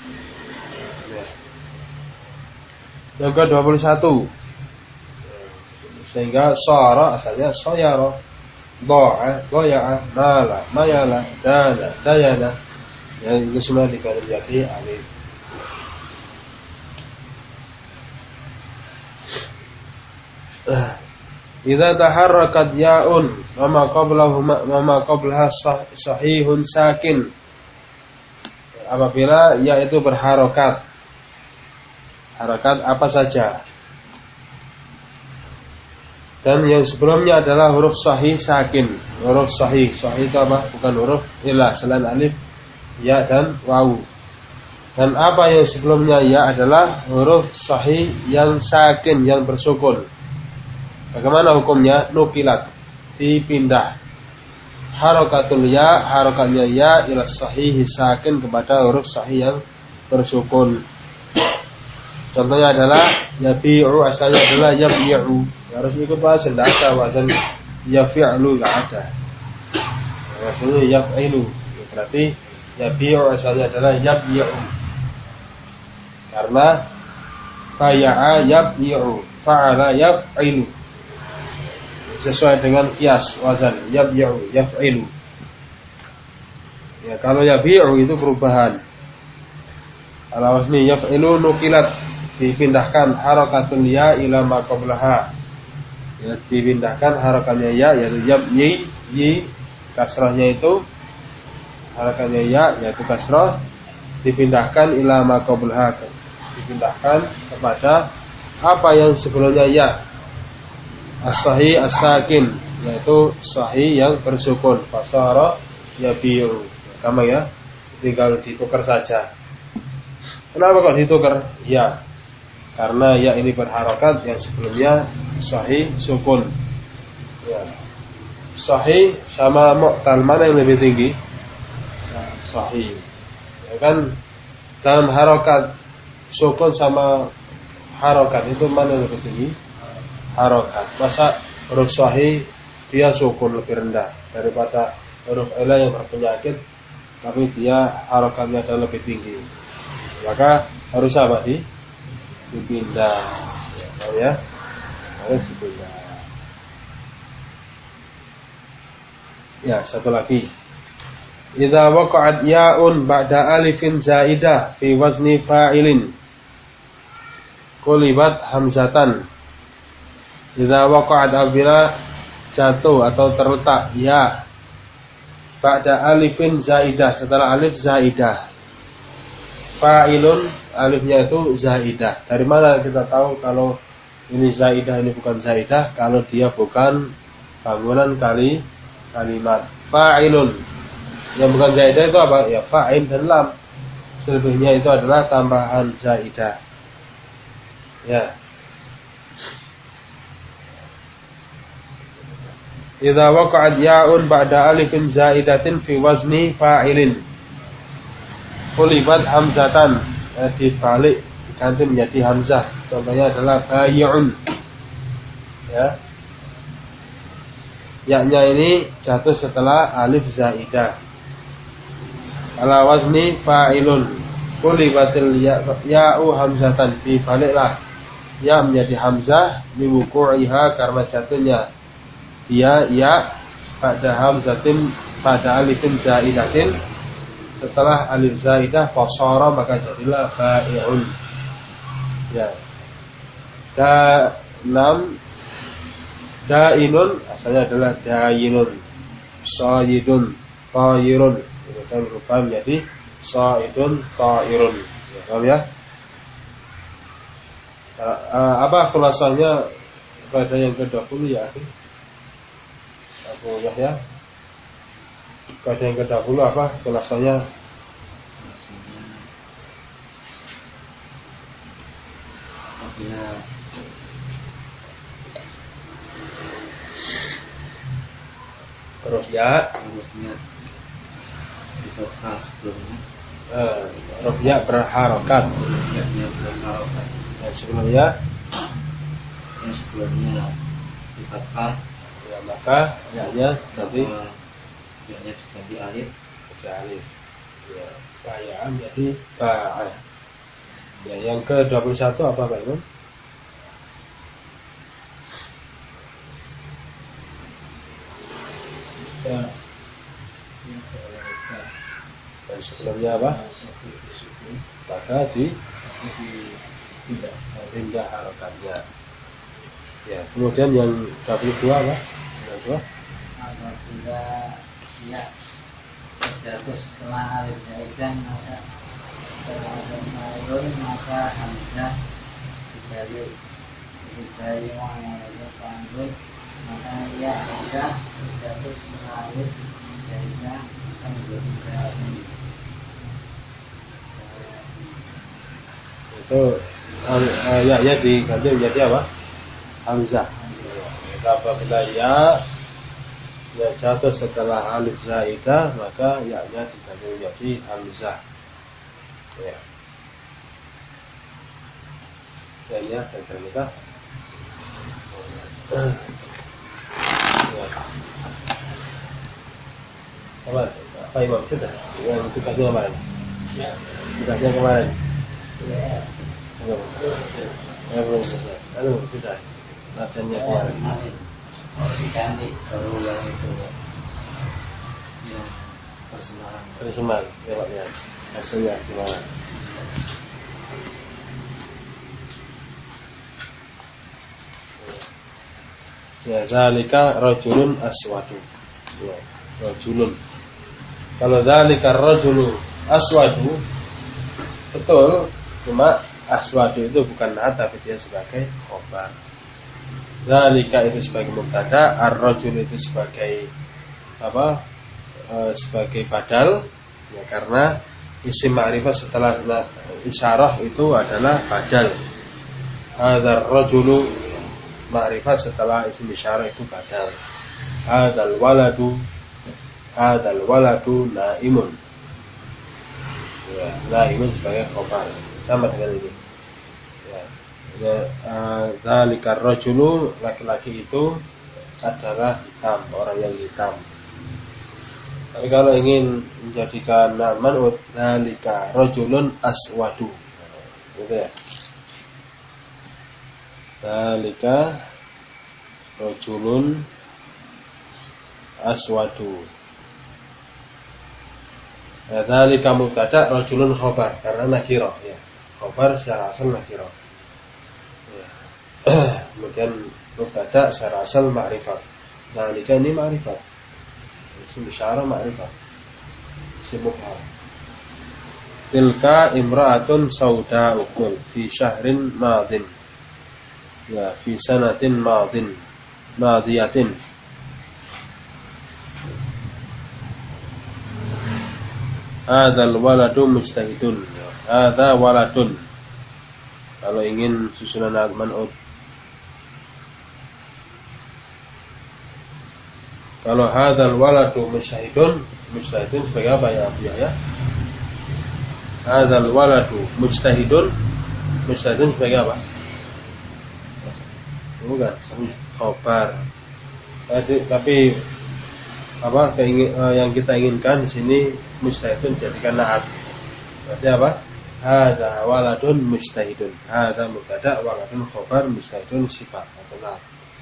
Speaker 1: Yang ke-21, sehingga sara asalnya sayara, do'a, goya'a, mala, mayala, dana, dayana. Yang itu semua diganti menjadi alif. Idza taharrakat ya'un wa ma qablaha sahihun sakin. Apabila ya itu berharokat, harakat apa saja, dan yang sebelumnya adalah huruf sahih sakin. Huruf sahih, sahih itu apa? Bukan huruf ilah selain alif, ya dan wawu. Dan apa yang sebelumnya ya adalah huruf sahih yang sakin, yang bersukun. Bagaimana hukumnya? Nukilat, dipindah. Harakatul ya, harakatnya ya ila sahih sakin, kepada huruf sahih yang bersukun. Contohnya adalah yabi'u, asalnya adalah yabi'u. Harus ikut wazan, tidak ada wazan yafi'lu, tidak ada. Maksudnya yaf'ilu, berarti yabi'u asalnya adalah yabi'u. Karena baya'a yabi'u, fa'ala yaf'ilu, sesuai dengan kias wazan yabi'u, yaf'ilu. Ya, kalau yabi'u itu perubahan. Kalau wasni yaf'ilu nukilat, dipindahkan harakatul ya ila ma qablaha. Ya, dipindahkan harakatnya ya, yaitu yabyi, yi, kasrahnya itu harakatnya ya, yaitu kasrah, dipindahkan ila ma qablaha, dipindahkan kepada apa yang sebelumnya ya. As-sahih as-sakin, yaitu sahih yang bersukun. Fasara yabi'u, sama ya, tinggal ditukar saja. Kenapa kok ditukar? Ya, karena ya ini berharakat, yang sebelumnya sahih sukun. Ya. Sahih sama mu'tal, mana yang lebih tinggi? Nah, sahih. Ya kan, dalam harakat sukun sama harakat itu mana yang lebih tinggi? Harakat. Masa huruf sahih dia sukun lebih rendah daripada huruf ilah yang berpenyakit, tapi dia harakatnya adalah lebih tinggi. Maka harus apa sih? Dipindah. Ya, harus dipindah. Ya, satu lagi. Idza waqa'at ya'un ba'da alifin zaidah fi wazni fa'ilin, qulibat hamzatan. Idza waqa'at, apabila jatuh atau terletak ya ba'da alifin zaidah, setelah alif zaidah. Fa'ilun, alifnya itu zaidah. Dari mana kita tahu kalau ini zaidah, ini bukan zaidah? Kalau dia bukan bangunan kalimat. Fa'ilun, yang bukan zaidah itu apa? Ya fa'il dan lam. selebihnya itu adalah tambahan zaidah. Ya. Idza waqa'at ya'un ba'da alifin zaidatin fi wazni fa'ilin. Qulibat hamzatan, dibalik diganti menjadi hamzah. Contohnya adalah bayi'un. Ya. Ya-nya ini jatuh setelah alif zaidah. Ala wazni fa'ilun. Qulibatil ya'u hamzatan, dibaliklah ya menjadi hamzah liwuqu'iha karena jatuhnya dia ya pada hamzatin pada alifin zaidatin setelah alif zaidah fasara maka jadilah ba'i'un. Ya. Dainun asalnya adalah dayinun, sayidun, tayirun. Kemudian berubah menjadi saidun, tairun. Ya, paham ya? Apa khulasanya pada yang ke-20 ya akhi? Abu Yahya. Pada yang ke-20 apa khulasanya? Terus ya Rofya berharokat. Dan sebelumnya
Speaker 2: yang sebelumnya di fathah,
Speaker 1: ya maka ya tadi
Speaker 2: ya diganti alif.
Speaker 1: Alif. Ya, bayaan jadi ba'ah. Ya, yang ke-21 apa Pak Imam? Ya. Dan sebelumnya apa? Maka pindah harokatnya. Ya, kemudian yang 22 apa? Yang kedua?
Speaker 3: Apabila ya terjatuh setelah alif zaidah maka maka hamzah dibalik dari yang panggil maka ya hamzah terjatuh setelah alif zaidah akan menjadi
Speaker 1: itu ya diganti menjadi apa? Hamzah. Apabila ya jatuh setelah alif zaidah maka ya-nya diganti menjadi hamzah. Ya. Dan ya kita. Ya. Apa Imam sudah? Yang tugasnya kemarin? Ya. Tugasnya kemarin. Ya. Belum selesai. Sudah. Latihannya kemarin.
Speaker 3: diganti
Speaker 2: Baru yang itu ya
Speaker 1: Persembahan. Ya Pak ya. Hasilnya gimana? Ya, zalika rajulun aswadu. Ya, rajulun. Kalau zalika rajulu aswadu betul, cuma aswadu itu bukan naat tapi dia sebagai khobar. Zalika itu sebagai mubtada, ar-rajul itu sebagai apa? Sebagai badal. Ya, karena isim ma'rifah setelah isyarah itu adalah badal. Hadzal rajulu ma'rifat setelah isim isyarah itu badal. Hadzal waladu naimun. Ya, naimun sebagai khobar. Sama dengan ini. Ya, zalikar rajulu laki-laki itu adalah hitam, orang yang hitam. Tapi kalau ingin menjadikan man'ut zalika rajulun aswadu. Gitu ya. Zalika rajulun aswadu. Ya, zalika mubtada, rajulun khabar karena nakirah ya. Khabar secara asal nakirah. Ya. Kemudian mubtada secara asal ma'rifat. Zalika ini ma'rifat. Isim isyarah ma'rifat. Isim mubham. Tilka imra'atun sauda'ukul fi syahrin madin. Ya, fi sanatin madiyatin. Hadzal waladu mujtahidun. Hadza waladun. Kalau ingin susunan al-man'ut. Kalau hadzal waladu mujtahidun sebagai apa ya Abu ya? Hadzal waladu mujtahidun sebagai apa? Bukan, khabar. Tapi apa yang kita inginkan di sini mujtahidun jadikan na'at. Berarti apa? Hadza waladun mujtahidun. Hadza mubtada, waladun khabar, mujtahidun sifat atau na'at.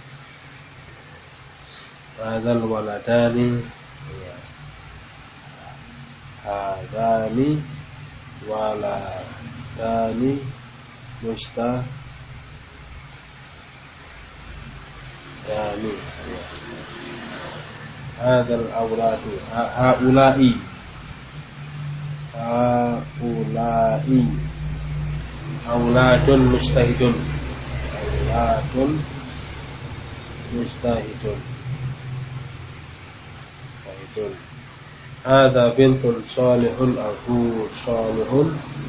Speaker 1: Hadzal waladani hadzani waladani mustahidani. Hadzal awladu haula'i auladun mustahidun. Hadza bintun salihun salih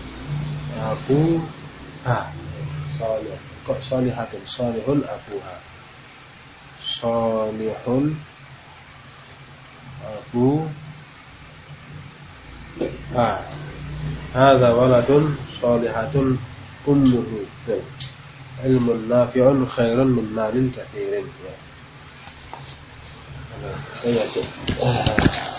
Speaker 1: kok salihatun salihun abuha salihun hadza waladun salihatun ummuhu ilmun nafi'un khairun min malin katsirin. Ya.